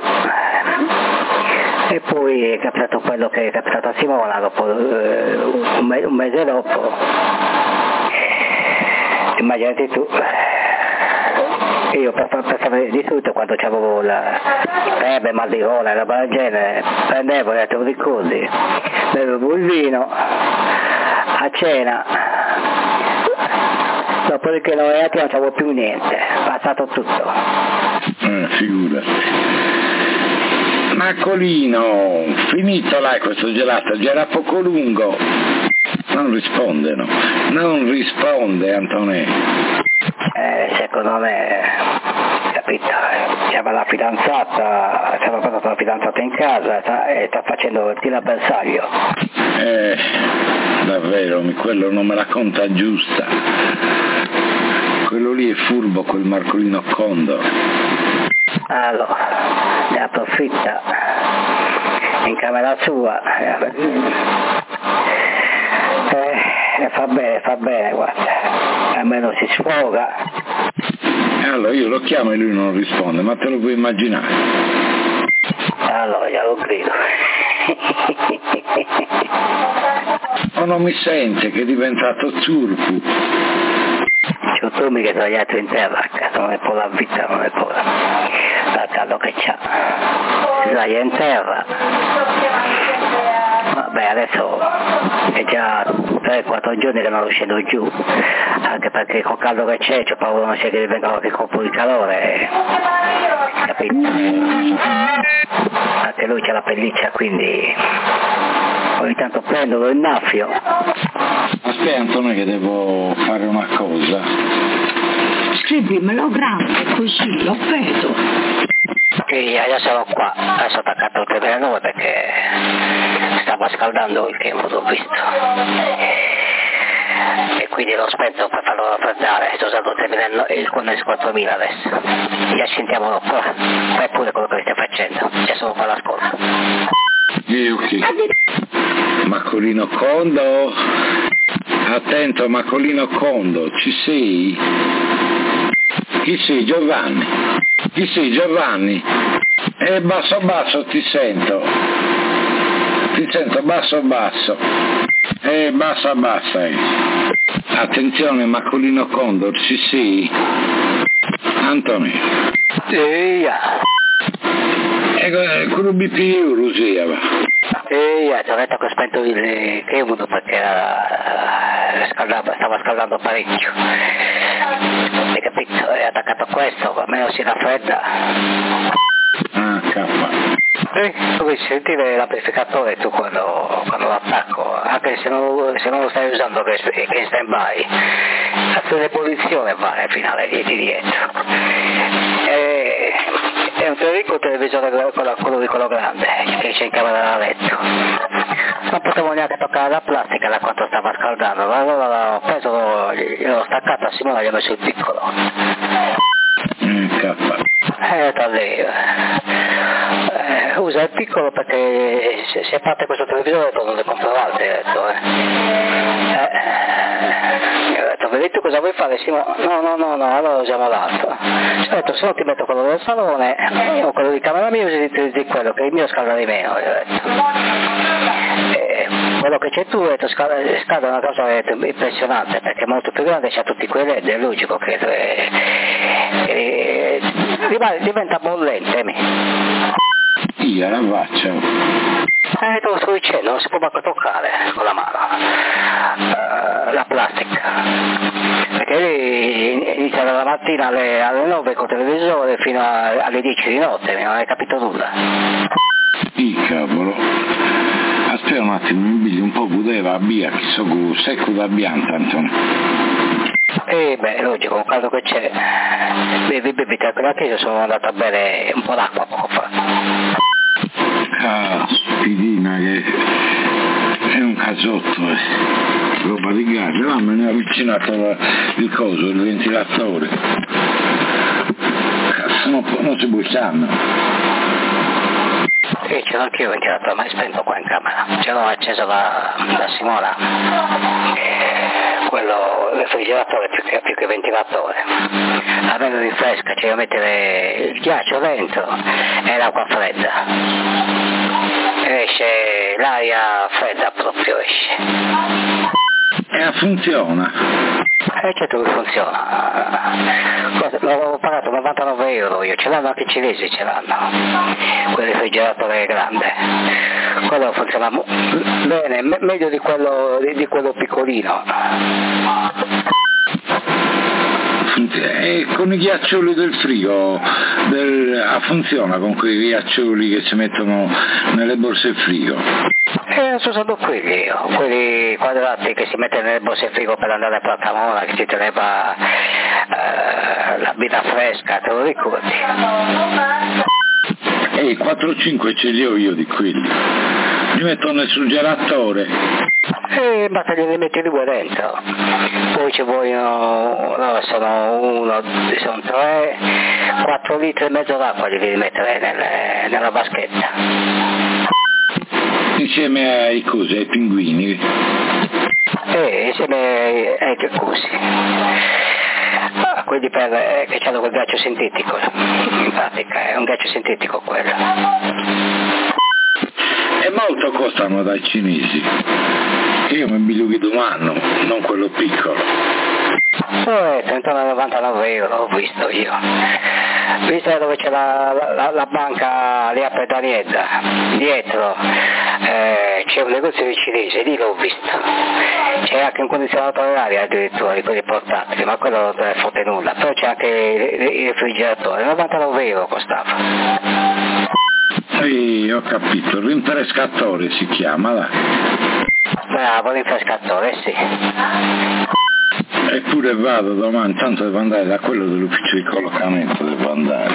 E poi è capitato quello che è capitato a Simona dopo, eh, un, me- un mese dopo, immaginati tu. Io per, per fare di tutto quando c'avevo la febbre, mal di gola e roba del genere, prendevo le altre ricordi, bevevo il vino a cena, dopodiché non era non c'avevo più niente, passato tutto. Eh, figurati. Marcolino, finito là questo gelato, già era poco lungo. Non risponde, no? Non risponde, Antonio. Eh, secondo me, capito, c'era la fidanzata, c'era portata la fidanzata in casa sta, e sta facendo il tiro a bersaglio. Eh, davvero, quello non me la conta giusta. Quello lì è furbo, quel Marcolino Condor. allora ne approfitta in camera sua eh, e fa bene, fa bene, guarda, almeno si sfoga. E allora io lo chiamo e lui non risponde, ma te lo puoi immaginare? Allora glielo grido. O non mi sente che è diventato zurpu? C'ho tu mica tagliato in terra a casa, non è po' la vita, non è po' la caldo che c'ha. Si taglia in terra. Vabbè, adesso è già tre quattro giorni che non lo scendo giù, anche perché col caldo che c'è c'ho paura non sia che venga qualche colpo di calore, capito? Anche lui c'ha la pelliccia, quindi ogni tanto prendo, lo innaffio. Aspetta Antonio che devo fare una cosa. Scrivimelo grande così, lo vedo. E adesso sono qua, adesso ho attaccato il telefonino perché stava scaldando il tempo, l'ho visto. E quindi l'ho spento per farlo raffreddare, sto usando il terminello, il Connex quattromila adesso. Ci sentiamo dopo, fai pure quello che stai facendo, c'è solo per l'ascolto. Eh, ok. Macolino Condo, attento Macolino Condo, ci sei? Chi sei Giovanni? Chi sei Giovanni? Eh basso basso ti sento, ti sento basso basso, eh bassa bassa eh. Attenzione Macolino Condor, ci sei? Antonio? Eia! E quello B P U Lucia va. Eia, ti ho detto che ho spento il kemudo perché era scaldava, stava scaldando parecchio. Hai capito? È attaccato a questo, almeno si raffredda. Ah, cappa. Eh, puoi sentire l'amplificatore tu quando, quando lo attacco, anche se non, se non lo stai usando che è in stand by, la tua deposizione vale al finale di dietro. E, è un teorico televisore quello, quello di quello grande che c'è in camera da letto. Non potevo neanche toccare la plastica da quanto stava scaldando, allora ho preso, l'ho staccato a Simone e gli ho messo il piccolo. Mm, cappa. Eh, da lei. Eh, usa il piccolo perché se, se parte questo televisore non ne compro altri, ho detto, eh. Eh, ho detto, vedete cosa vuoi fare Simone? No, no, no, no, allora usiamo l'altro. Ho detto, se no ti metto quello del salone o quello di camera mia e usi quello che il mio scalda di meno, gli ho detto. Eh, quello che c'è tu, ho detto, scalda, scalda una cosa impressionante perché è molto più grande, c'ha tutti quei led, è logico che eh, eh, diventa bollente. Mi. Io la faccio. Eh, te lo sto dicendo, non si può manco toccare con la mano uh, la plastica, perché lì inizia dalla mattina alle, alle nove con il televisore fino a, alle dieci di notte, non hai capito nulla. Ì cavolo. Aspetta un attimo, mi pigli un po' budeva via, che so secco da bianta Antonio. Eh beh, logico, con caldo che c'è, bevi, bevi, tranquilla che io sono andato a bere un po' d'acqua poco fa. Caspidina che è un casotto, eh. Roba di gas, là me ne ha avvicinato il coso, il ventilatore. Cazzo, non, non si può usarlo. Sì, ce l'ho anch'io il ventilatore, ma è spento qua in camera. Ce l'ho acceso da, da Simona. Quello, il refrigeratore più che, più che ventilatore. A me mi rinfresca, cioè io mettere il ghiaccio dentro e l'acqua fredda. Esce l'aria fredda proprio esce. E funziona. E certo che funziona. L'ho pagato novantanove euro io, ce l'hanno anche i cinesi, ce l'hanno. Quel refrigeratore grande. Quello funziona bene, me- meglio di quello, di, di quello piccolino. E con i ghiaccioli del frigo del, ah, funziona con quei ghiaccioli che si mettono nelle borse frigo? Eh, sto usando quelli io, quelli quadrati che si mettono nelle borse frigo per andare a Platamona, che si teneva eh, la birra fresca, te lo ricordi? E i quattro cinque ce li ho io di quelli. Mi metto nel surgelatore E basta che li metti due dentro, poi ci vogliono, no, sono uno, sono tre, quattro litri e mezzo d'acqua li devi mettere nelle, nella vaschetta. Insieme ai cosi, ai pinguini? Eh, insieme ai, ai cosi. Ah, quelli per, eh, che hanno quel ghiaccio sintetico, in pratica è un ghiaccio sintetico quello. E molto costano dai cinesi. Io mi bigliughi domando, non quello piccolo. Eh, trentanovantanove euro ho visto io. Visto dove c'è la, la, la banca lì a Pedanietta, dietro eh, c'è un negozio di cinese, lì l'ho visto. C'è anche un condizionatore aria addirittura di quelli portatili, ma quello non te ne fotte nulla. Però c'è anche il, il refrigeratore, novantanove euro costava. Sì, ho capito, il rinfrescatore si chiama, là. Bravo, rinfrescatore, sì. Eppure vado domani, tanto devo andare da quello dell'ufficio di collocamento, devo andare.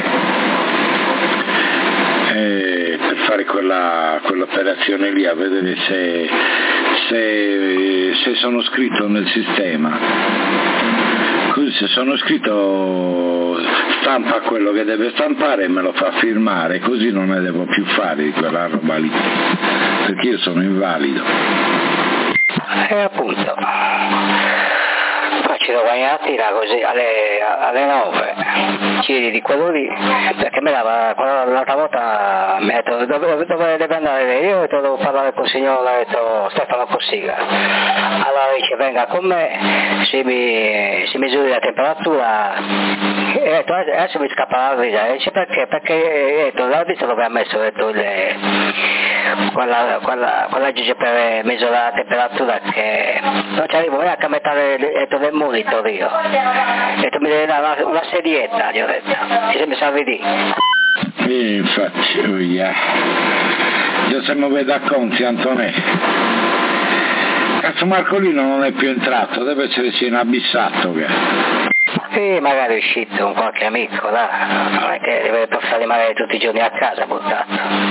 E per fare quella, quell'operazione lì, a vedere se, se, se sono scritto nel sistema. Così se sono scritto stampa quello che deve stampare e me lo fa firmare, così non ne devo più fare di quella roba lì, perché io sono invalido. E appunto, poi ci devo guadagnare così alle, alle nove, giri di quello lì, perché me l'aveva, l'altra volta mi ha detto dove, dove deve andare, io ho detto devo parlare con il signore, ho detto Stefano Cossiga, allora dice venga con me, si, mi, si misuri la temperatura, e ho detto adesso mi scappa la vita, dice perché? Perché ho detto l'ha visto dove ha messo, ho detto le, quella, quella, quella legge per misurare la temperatura che non ci arrivo neanche a mettere del monitor io, ho detto mi deve dare una, una sedietta, gli ho detto, e se mi salvi lì. E infatti, oh yeah. Già se mi vede a conti Antonè, cazzo Marcolino non è più entrato, deve essere inabissato che. Sì, magari è uscito con qualche amico, là, non è che deve passare magari tutti i giorni a casa buttato.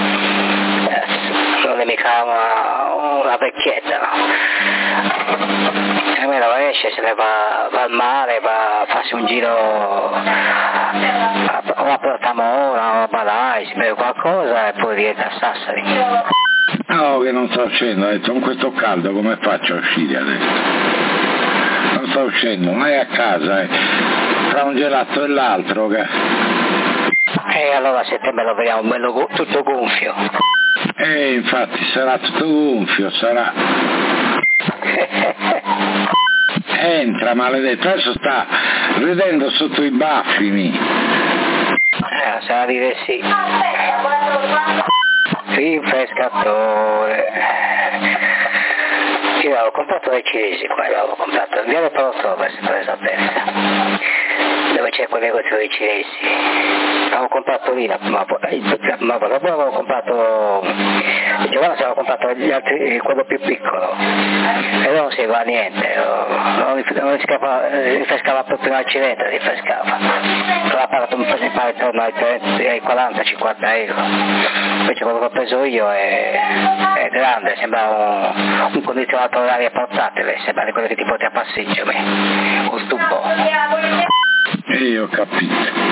Non è mica una, una vecchietta, no? E almeno esce, se ne va, va al mare, va a farsi un giro o a Portamona o a Balai, si beve qualcosa e poi rientra a Sassari. No, che non sto uscendo, ha detto con questo caldo come faccio a uscire adesso? Non sto uscendo, non è a casa, eh. Tra un gelato e l'altro che. E allora a settembre lo vediamo bello tutto gonfio. Eh, infatti sarà tutto gonfio, sarà. Entra, maledetto, adesso sta ridendo sotto i baffini. Eh, sarà dire sì. Rinfrescatore. Io avevo comprato dai cinesi qua, l'avevo comprato in via del Palottover, per esattezza, dove c'è quel negozio dei cinesi. Avevo comprato lì la prima volta, ma poi avevo comprato, Giovanna si aveva comprato gli altri, quello più piccolo, e non si va a niente, non, non riscava, rinfrescava proprio una cilindra, rinfrescava. L'apparato mi pare intorno ai quaranta cinquanta euro, invece quello che ho preso io è, è grande, sembra un, un condizionatore d'aria portatile, sembra di quello che ti porti a passeggio, un tubo. E io ho capito.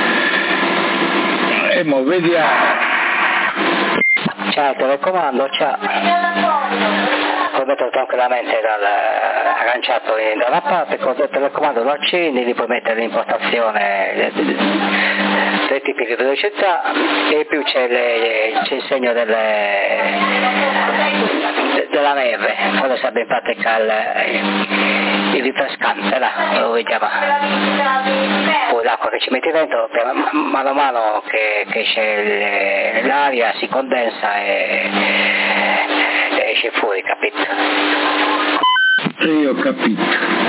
E mo vediamo. C'ha il telecomando, c'ha. Puoi mettere tranquillamente dal, agganciato in, da una parte, con il telecomando lo accendi, li puoi mettere l'impostazione dei tipi di velocità e più c'è, le, c'è il segno delle, de, della neve, quello sarebbe in pratica il, il rinfrescante, là, lo vuoi chiamare. Poi l'acqua che ci metti dentro, mano a mano che, che esce l'aria si condensa e, e esce fuori, capito? Io ho capito.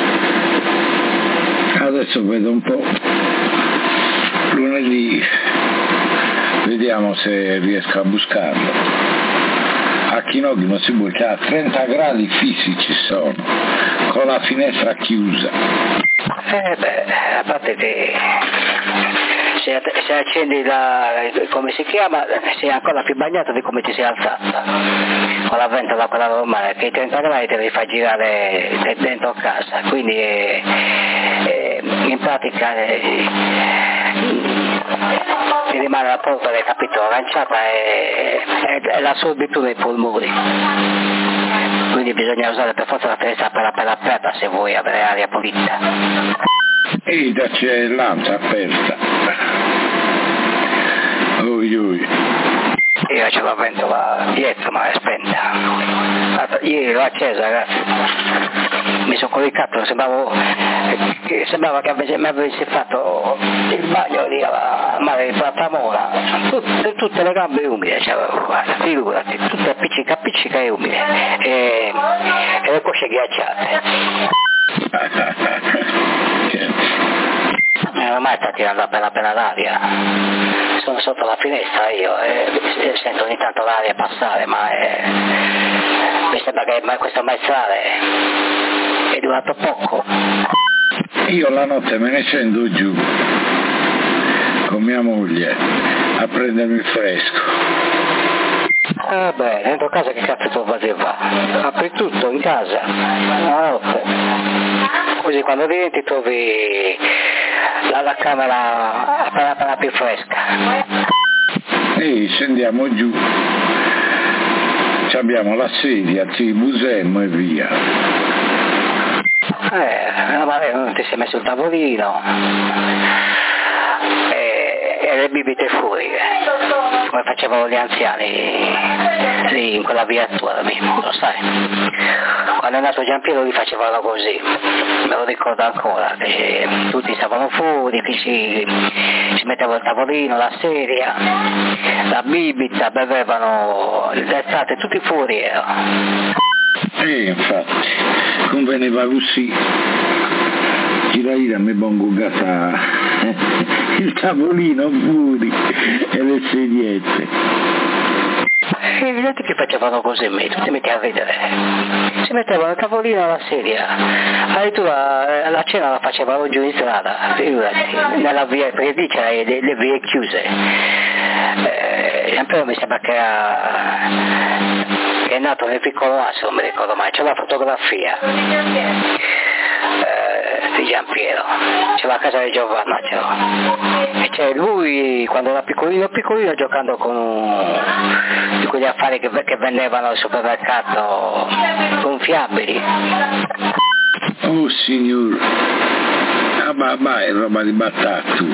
Adesso vedo un po'. Lunedì vediamo se riesco a buscarlo. A Chinoghi non si buca, a trenta gradi fisici sono, con la finestra chiusa. Eh beh, a parte che se, se accendi la, come si chiama, sei ancora più bagnato di come ti sei alzato, con la ventola quella normale, che i trenta gradi te li fa girare dentro casa, quindi è, è, in pratica è, ti rimane la polvere, capito, lanciata e, e, e la subito nei polmoni, quindi bisogna usare per forza la finestra per appena aperta se vuoi avere aria pulita. E da c'è l'altra aperta. Ui ui. Io ce la ventola dietro ma è spenta. Ieri l'ho accesa, ragazzi. Mi sono coricato, sembravo, sembrava che avesse, mi avessi fatto il bagno lì alla mare di Platamona. Tutte, tutte le gambe umide, c'avevo, guarda, figurati, tutte appiccica, appiccica e umide. E, e le cosce ghiacciate. Eh, ormai sta tirando bella bella l'aria, sono sotto la finestra io e sento ogni tanto l'aria passare, ma è... mi sembra che questo maestrale è durato poco. Io la notte me ne scendo giù con mia moglie a prendermi il fresco. Ah beh, dentro casa che cazzo tu facevi fa? Apri tutto in casa, la notte, così quando vieni ti trovi la, la camera appena, appena più fresca. E scendiamo giù, ci abbiamo la sedia, ci busemmo e via. Eh, ma non ti sei messo il tavolino e, e le bibite fuori, come facevano gli anziani lì in quella via tua, lo sai. Quando è nato Giampiero li facevano così, me lo ricordo ancora, che tutti stavano fuori, che si, si mettevano il tavolino, la sedia, la bibita, bevevano l'estate, tutti fuori erano. E infatti, conveneva così. Gira ira mi pongo gata il tavolino fuori e le sediette. È evidente che facevano così, me, tu ti metti a ridere. Si mettevano il tavolino alla sedia, addirittura la cena la facevano giù in strada, figurati, nella via, perché lì c'erano le, le vie chiuse. Eh, però mi sembra che, era, che è nato nel piccolo Asso, non mi ricordo mai, c'è la fotografia eh, di Giampiero, c'è la casa di Giovanna, c'è, e c'è lui quando era piccolino piccolino giocando con di quegli affari che, che vendevano al supermercato gonfiabili. Oh signor, ah ma, ma è roba di battato.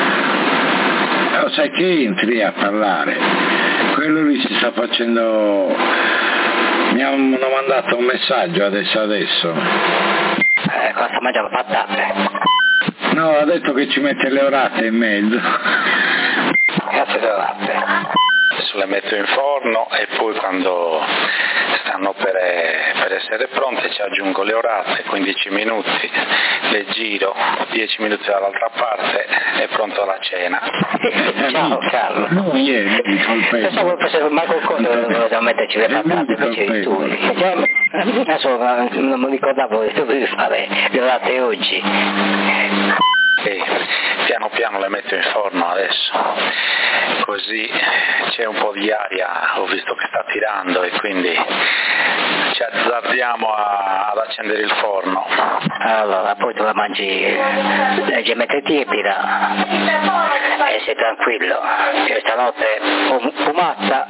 Lo sai che entri a parlare, quello lì si sta facendo, mi hanno mandato un messaggio adesso adesso. Eh, cosa sta mangiando patate? No, ha detto che ci mette le orate in mezzo. Cazzo di orate? Adesso le metto in forno e poi quando stanno per, per essere pronte ci aggiungo le orate, quindici minuti, le giro, dieci minuti dall'altra parte è pronto la cena. Ciao Carlo. No, ieri mi colpevole. Pensavo fosse mai qualcosa che doveva metterci le patate invece di tu. Adesso non mi ricordavo che dovevi fare le orate oggi. E piano piano le metto in forno adesso, così c'è un po' di aria, ho visto che sta tirando e quindi ci azzardiamo a, ad accendere il forno. Allora poi tu la mangi leggermente tiepida e sei tranquillo. Io stanotte fumata,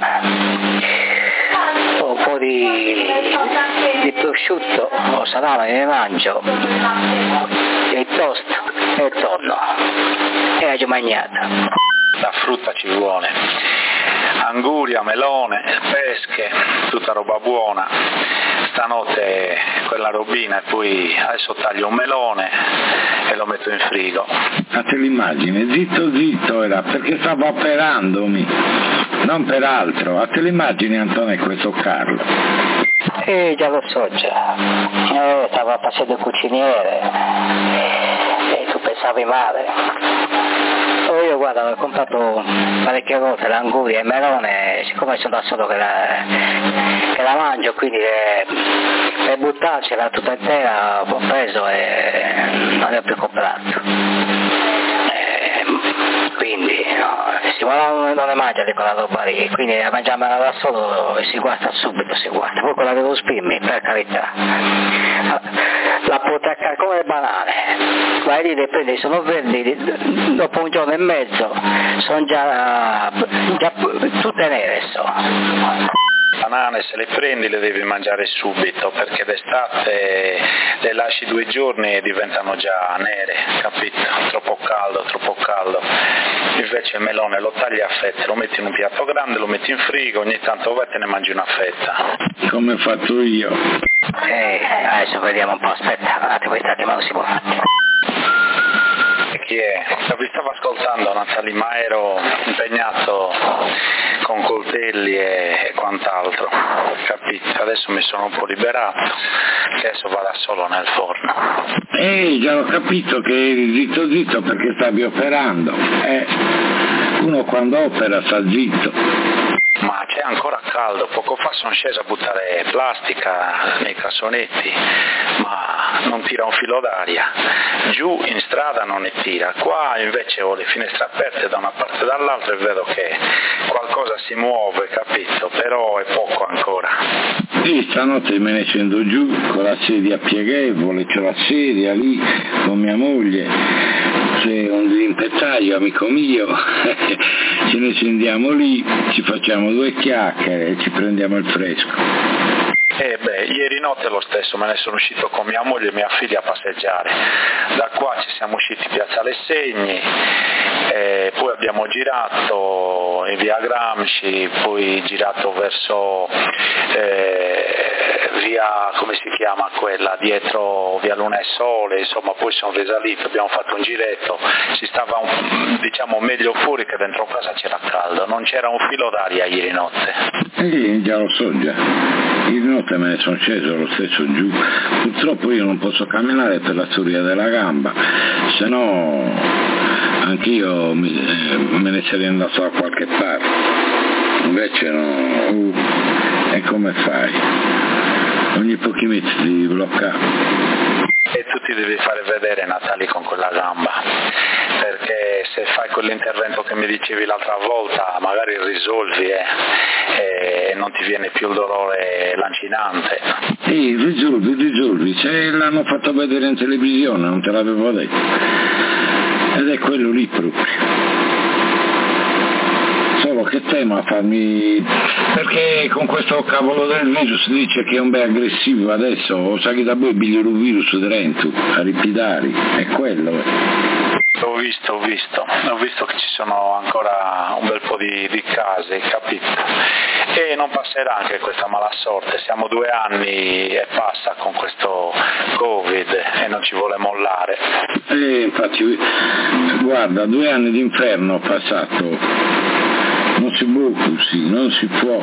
un po' di, di prosciutto o salame ne mangio, il toast e il tonno e la giumagnata. La frutta ci vuole, anguria, melone, pesche, tutta roba buona. Stanotte quella robina e poi adesso taglio un melone e lo metto in frigo. Ma te l'immagini, zitto zitto era, perché stavo operandomi, non per altro. A te l'immagini Antonio questo Carlo? Eh già lo so già, eh, stava facendo il cuciniere e tu pensavi male. Oh, io guarda, ho comprato parecchie volte l'anguria e il melone, siccome sono da solo che la, che la mangio, quindi le, per buttarcela tutta intera ho preso e non ne ho più comprato. Eh, quindi no, Simone non ne mangia di quella roba lì, quindi la mangiamela da solo e si guasta subito, si guasta, poi quella dello spimmi, per carità, la può attaccare come le banane, vai lì, le prendi, sono verdi, dopo un giorno e mezzo sono già, già tutte nere, so. Banane se le prendi le devi mangiare subito, perché d'estate le lasci due giorni e diventano già nere, capito? Troppo caldo, troppo caldo. Invece il melone lo tagli a fette, lo metti in un piatto grande, lo metti in frigo, ogni tanto vai e te ne mangi una fetta. Come ho fatto io. Eh, adesso vediamo un po', aspetta, un attimo, un attimo, non si può. Chi è? Vi stavo ascoltando, Natalie, ma ero impegnato con coltelli e, e quant'altro, capito? Adesso mi sono un po' liberato, adesso vado solo nel forno. Eh, già ho capito che eri zitto zitto perché stavi operando. Eh, uno quando opera sta zitto. Ma c'è ancora caldo, poco fa sono sceso a buttare plastica nei cassonetti, ma non tira un filo d'aria. Giù in strada non ne tira, qua invece ho le finestre aperte da una parte e dall'altra e vedo che qualcosa si muove, capito? Però è poco ancora. Sì, stanotte me ne scendo giù con la sedia pieghevole, c'ho la sedia lì con mia moglie, c'è un dirimpettaio amico mio, ce ne scendiamo lì, ci facciamo due chiacchiere e ci prendiamo il fresco. Eh beh, ieri notte lo stesso, me ne sono uscito con mia moglie e mia figlia a passeggiare. Da qua ci siamo usciti in Piazzale Segni, eh, poi abbiamo girato in via Gramsci, poi girato verso eh, via, come si chiama quella, dietro via Luna e Sole, insomma poi sono risalito, abbiamo fatto un giretto, si stava un, diciamo meglio fuori che dentro casa c'era caldo, non c'era un filo d'aria ieri notte. Eh, già lo so già. Ieri notte me ne sono sceso lo stesso giù, purtroppo io non posso camminare per la storia della gamba, se no anch'io mi, eh, me ne sarei andato da qualche parte, invece no, uh, e come fai? Ogni pochino ti devi bloccare. E tu ti devi fare vedere, Natalie, con quella gamba, perché se fai quell'intervento che mi dicevi l'altra volta magari risolvi eh, e non ti viene più il dolore lancinante. Sì, risolvi, risolvi, se l'hanno fatto vedere in televisione non te l'avevo detto, ed è quello lì proprio. Solo che tema farmi, perché con questo cavolo del virus dice che è un bel aggressivo adesso, o sa che da voi bigliero un virus dentro a ripidare, è quello. Ho visto, ho visto, ho visto che ci sono ancora un bel po' di, di casi, capito? E non passerà anche questa mala sorte, siamo due anni e passa con questo Covid e non ci vuole mollare. E infatti, guarda, due anni d'inferno ho passato. Non si può così, non si può.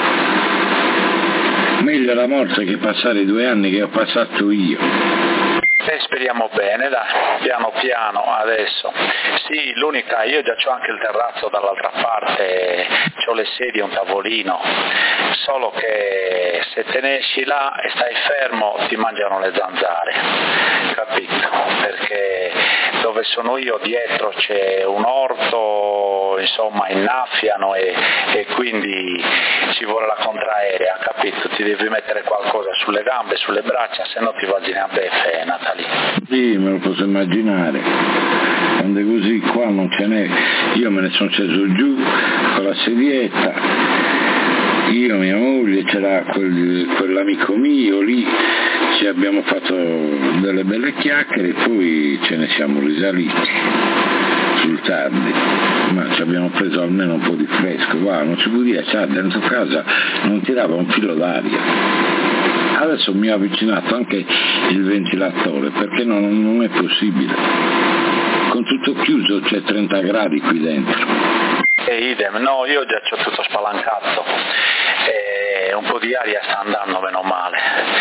Meglio la morte che passare i due anni che ho passato io. E speriamo bene, dai, piano piano adesso. Sì, l'unica, io già c'ho anche il terrazzo dall'altra parte, c'ho le sedie, un tavolino, solo che se te ne esci là e stai fermo ti mangiano le zanzare, capito? Perché dove sono io dietro c'è un orto, insomma innaffiano e, e quindi ci vuole la contraerea, capito? Ti devi mettere qualcosa sulle gambe, sulle braccia, se no ti vagini a beffe, Natalie. Sì, me lo posso immaginare, quando è così qua non ce n'è, io me ne sono sceso giù con la sedietta, io, mia moglie, c'era quel, quell'amico mio lì, ci abbiamo fatto delle belle chiacchiere e poi ce ne siamo risaliti sul tardi, ma ci abbiamo preso almeno un po' di fresco, guarda, non si può dire, cioè, dentro casa non tirava un filo d'aria. Adesso mi ho avvicinato anche il ventilatore perché non, non è possibile, con tutto chiuso c'è trenta gradi qui dentro. E idem, no, io già c'ho tutto spalancato e un po' di aria sta andando meno male.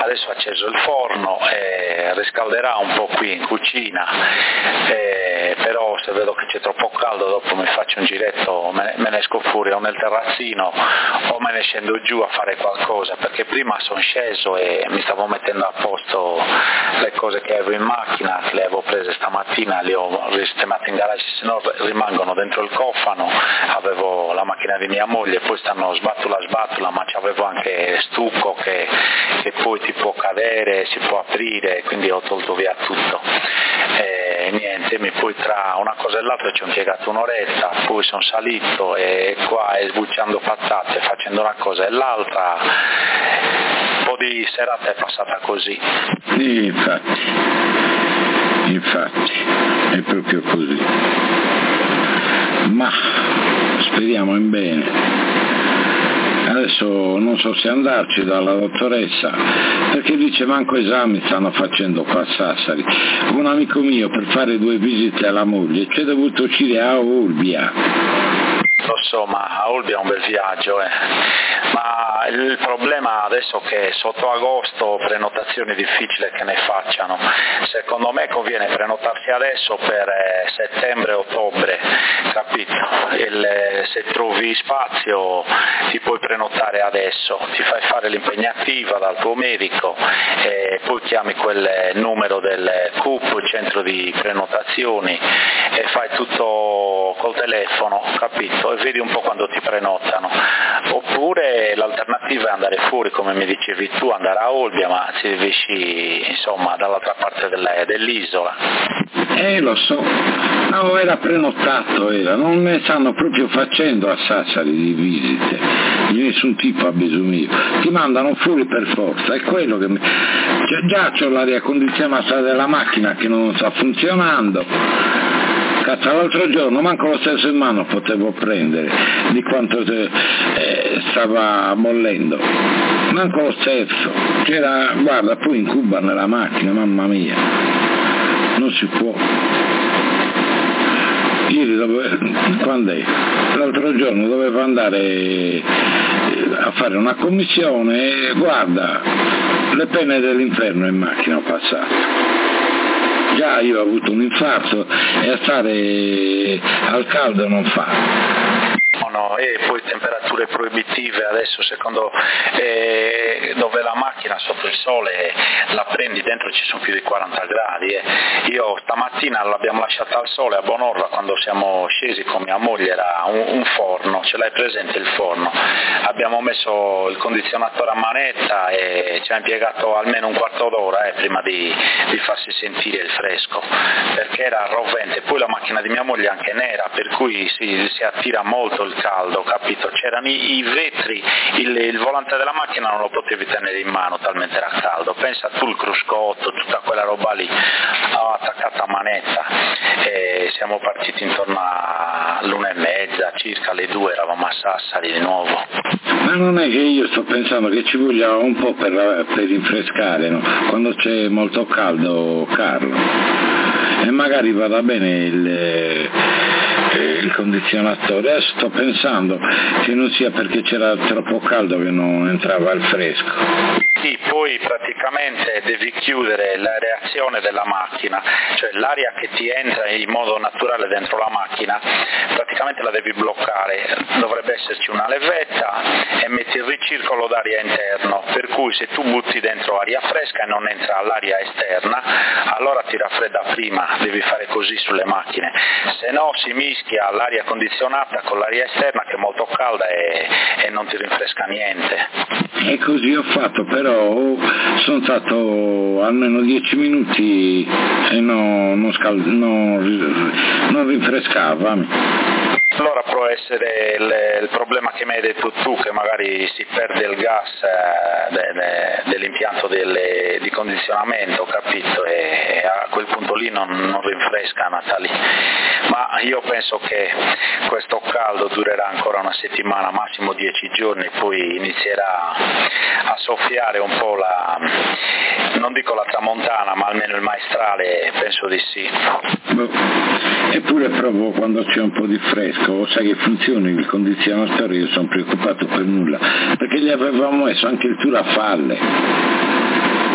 adesso ho acceso il forno e riscalderà un po' qui in cucina, e però se vedo che c'è troppo caldo dopo mi faccio un giretto, me, me ne esco fuori o nel terrazzino o me ne scendo giù a fare qualcosa, perché prima sono sceso e mi stavo mettendo a posto le cose che avevo in macchina, che le avevo prese stamattina, le ho risistemate in garage, se no rimangono dentro il cofano. Avevo la macchina di mia moglie, poi stanno sbattula sbattula, ma c'avevo anche stucco che, che poi ti può cadere, si può aprire, quindi ho tolto via tutto. E niente, mi poi tra una cosa e l'altra ci ho impiegato un'oretta, poi sono salito e qua e sbucciando patate, facendo una cosa e l'altra, un po' di serata è passata così. Sì, infatti, infatti, è proprio così. Ma speriamo in bene. Adesso non so se andarci dalla dottoressa, perché dice manco esami stanno facendo qua a Sassari. Un amico mio per fare due visite alla moglie ci è dovuto uscire a Olbia. Lo so, ma a Olbia è un bel viaggio, eh. Ma il problema adesso è che sotto agosto prenotazioni è difficile che ne facciano. Secondo me conviene prenotarsi adesso per eh, settembre-ottobre, capito? Il, eh, se trovi spazio ti puoi prenotare adesso, ti fai fare l'impegnativa dal tuo medico e poi chiami quel numero del C U P, il centro di prenotazioni, e fai tutto col telefono, capito? E vedi un po' quando ti prenotano. Oppure l'alternativa è andare fuori, come mi dicevi tu, andare a Olbia, ma si riesci insomma dall'altra parte della, dell'isola. Eh, lo so, no, era prenotato, era, non ne stanno proprio facendo a Sassari di visite, di nessun tipo a bisogno, ti mandano fuori per forza, è quello che mi... già c'ho l'aria condizionata della macchina che non sta funzionando. Cazzo, l'altro giorno manco lo stesso in mano potevo prendere di quanto eh, stava bollendo, manco lo stesso, c'era, guarda, poi in Cuba nella macchina, mamma mia, non si può. Ieri dove, quando è? L'altro giorno dovevo andare a fare una commissione e guarda, le pene dell'inferno in macchina ho passato. Già io ho avuto un infarto e a stare al caldo non fa. No, e poi temperature proibitive adesso, secondo eh, dove la macchina sotto il sole la prendi dentro ci sono più di quaranta gradi. Eh. Io stamattina l'abbiamo lasciata al sole a Bonorva, quando siamo scesi con mia moglie era un, un forno, ce l'hai presente il forno? Abbiamo messo il condizionatore a manetta e ci ha impiegato almeno un quarto d'ora eh, prima di, di farsi sentire il fresco, perché era rovente. Poi la macchina di mia moglie è anche nera, per cui si, si attira molto il caldo, capito? C'erano i, i vetri, il, il volante della macchina non lo potevi tenere in mano, talmente era caldo. Pensa tu il cruscotto, tutta quella roba lì, ho attaccato a manetta e siamo partiti intorno all'una e mezza, circa alle due eravamo a Sassari di nuovo. Ma non è che io sto pensando che ci voglia un po' per, per rinfrescare, no? Quando c'è molto caldo, Carlo, e magari vada bene il il condizionatore. Adesso sto pensando che non sia perché c'era troppo caldo che non entrava il fresco. Sì, poi praticamente devi chiudere la reazione della macchina, cioè l'aria che ti entra in modo naturale dentro la macchina, praticamente la devi bloccare, dovrebbe esserci una levetta e metti il ricircolo d'aria interno, per cui se tu butti dentro aria fresca e non entra l'aria esterna, allora ti raffredda prima, devi fare così sulle macchine, se no si mischia l'aria condizionata con l'aria esterna che è molto calda e, e non ti rinfresca niente. E così ho fatto, però sono stato almeno dieci minuti e no, non, scal- non, non rinfrescava. Allora può essere il, il problema che mi hai detto tu, che magari si perde il gas eh, de, de, dell'impianto delle, di condizionamento, capito? E a quel punto lì non, non rinfresca Natali. Ma io penso che questo caldo durerà ancora una settimana, massimo dieci giorni, poi inizierà a soffiare un po' la, non dico la tramontana, ma almeno il maestrale, penso di sì. Eppure proprio quando c'è un po' di fresco, sai che funzioni il condizionatore, io sono preoccupato per nulla, perché gli avevamo messo anche il turafalle.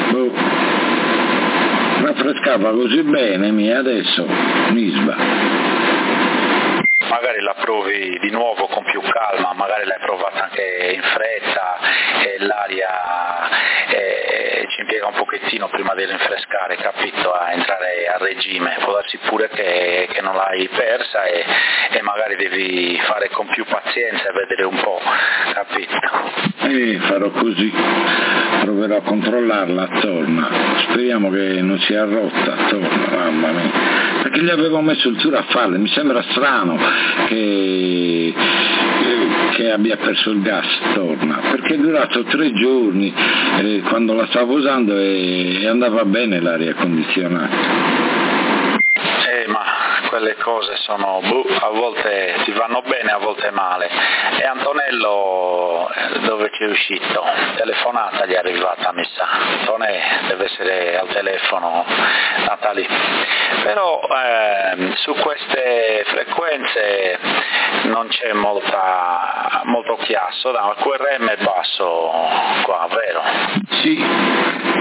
scappa così bene, mia, adesso Nisba. Magari la provi di nuovo con più calma, magari l'hai provata anche in fretta e l'aria eh, ci impiega un pochettino prima di rinfrescare, capito, a entrare a regime. Può darsi pure che, che non l'hai persa e, e magari devi fare con più pazienza e vedere un po', capito? E farò così, proverò a controllarla, torna, speriamo che non sia rotta, torna, mamma mia, perché gli avevo messo il tour a farle, mi sembra strano che, che abbia perso il gas, torna, perché è durato tre giorni eh, quando la stavo usando e, e andava bene l'aria condizionata. Eh, ma quelle cose sono, boh, a volte ti vanno bene, a volte male. E Antonello dove ci è uscito? Telefonata gli è arrivata, mi sa. Antonè deve essere al telefono, Natali. Però eh, su queste frequenze non c'è molta, molto chiasso, no, il Q R M è basso qua, vero? Sì.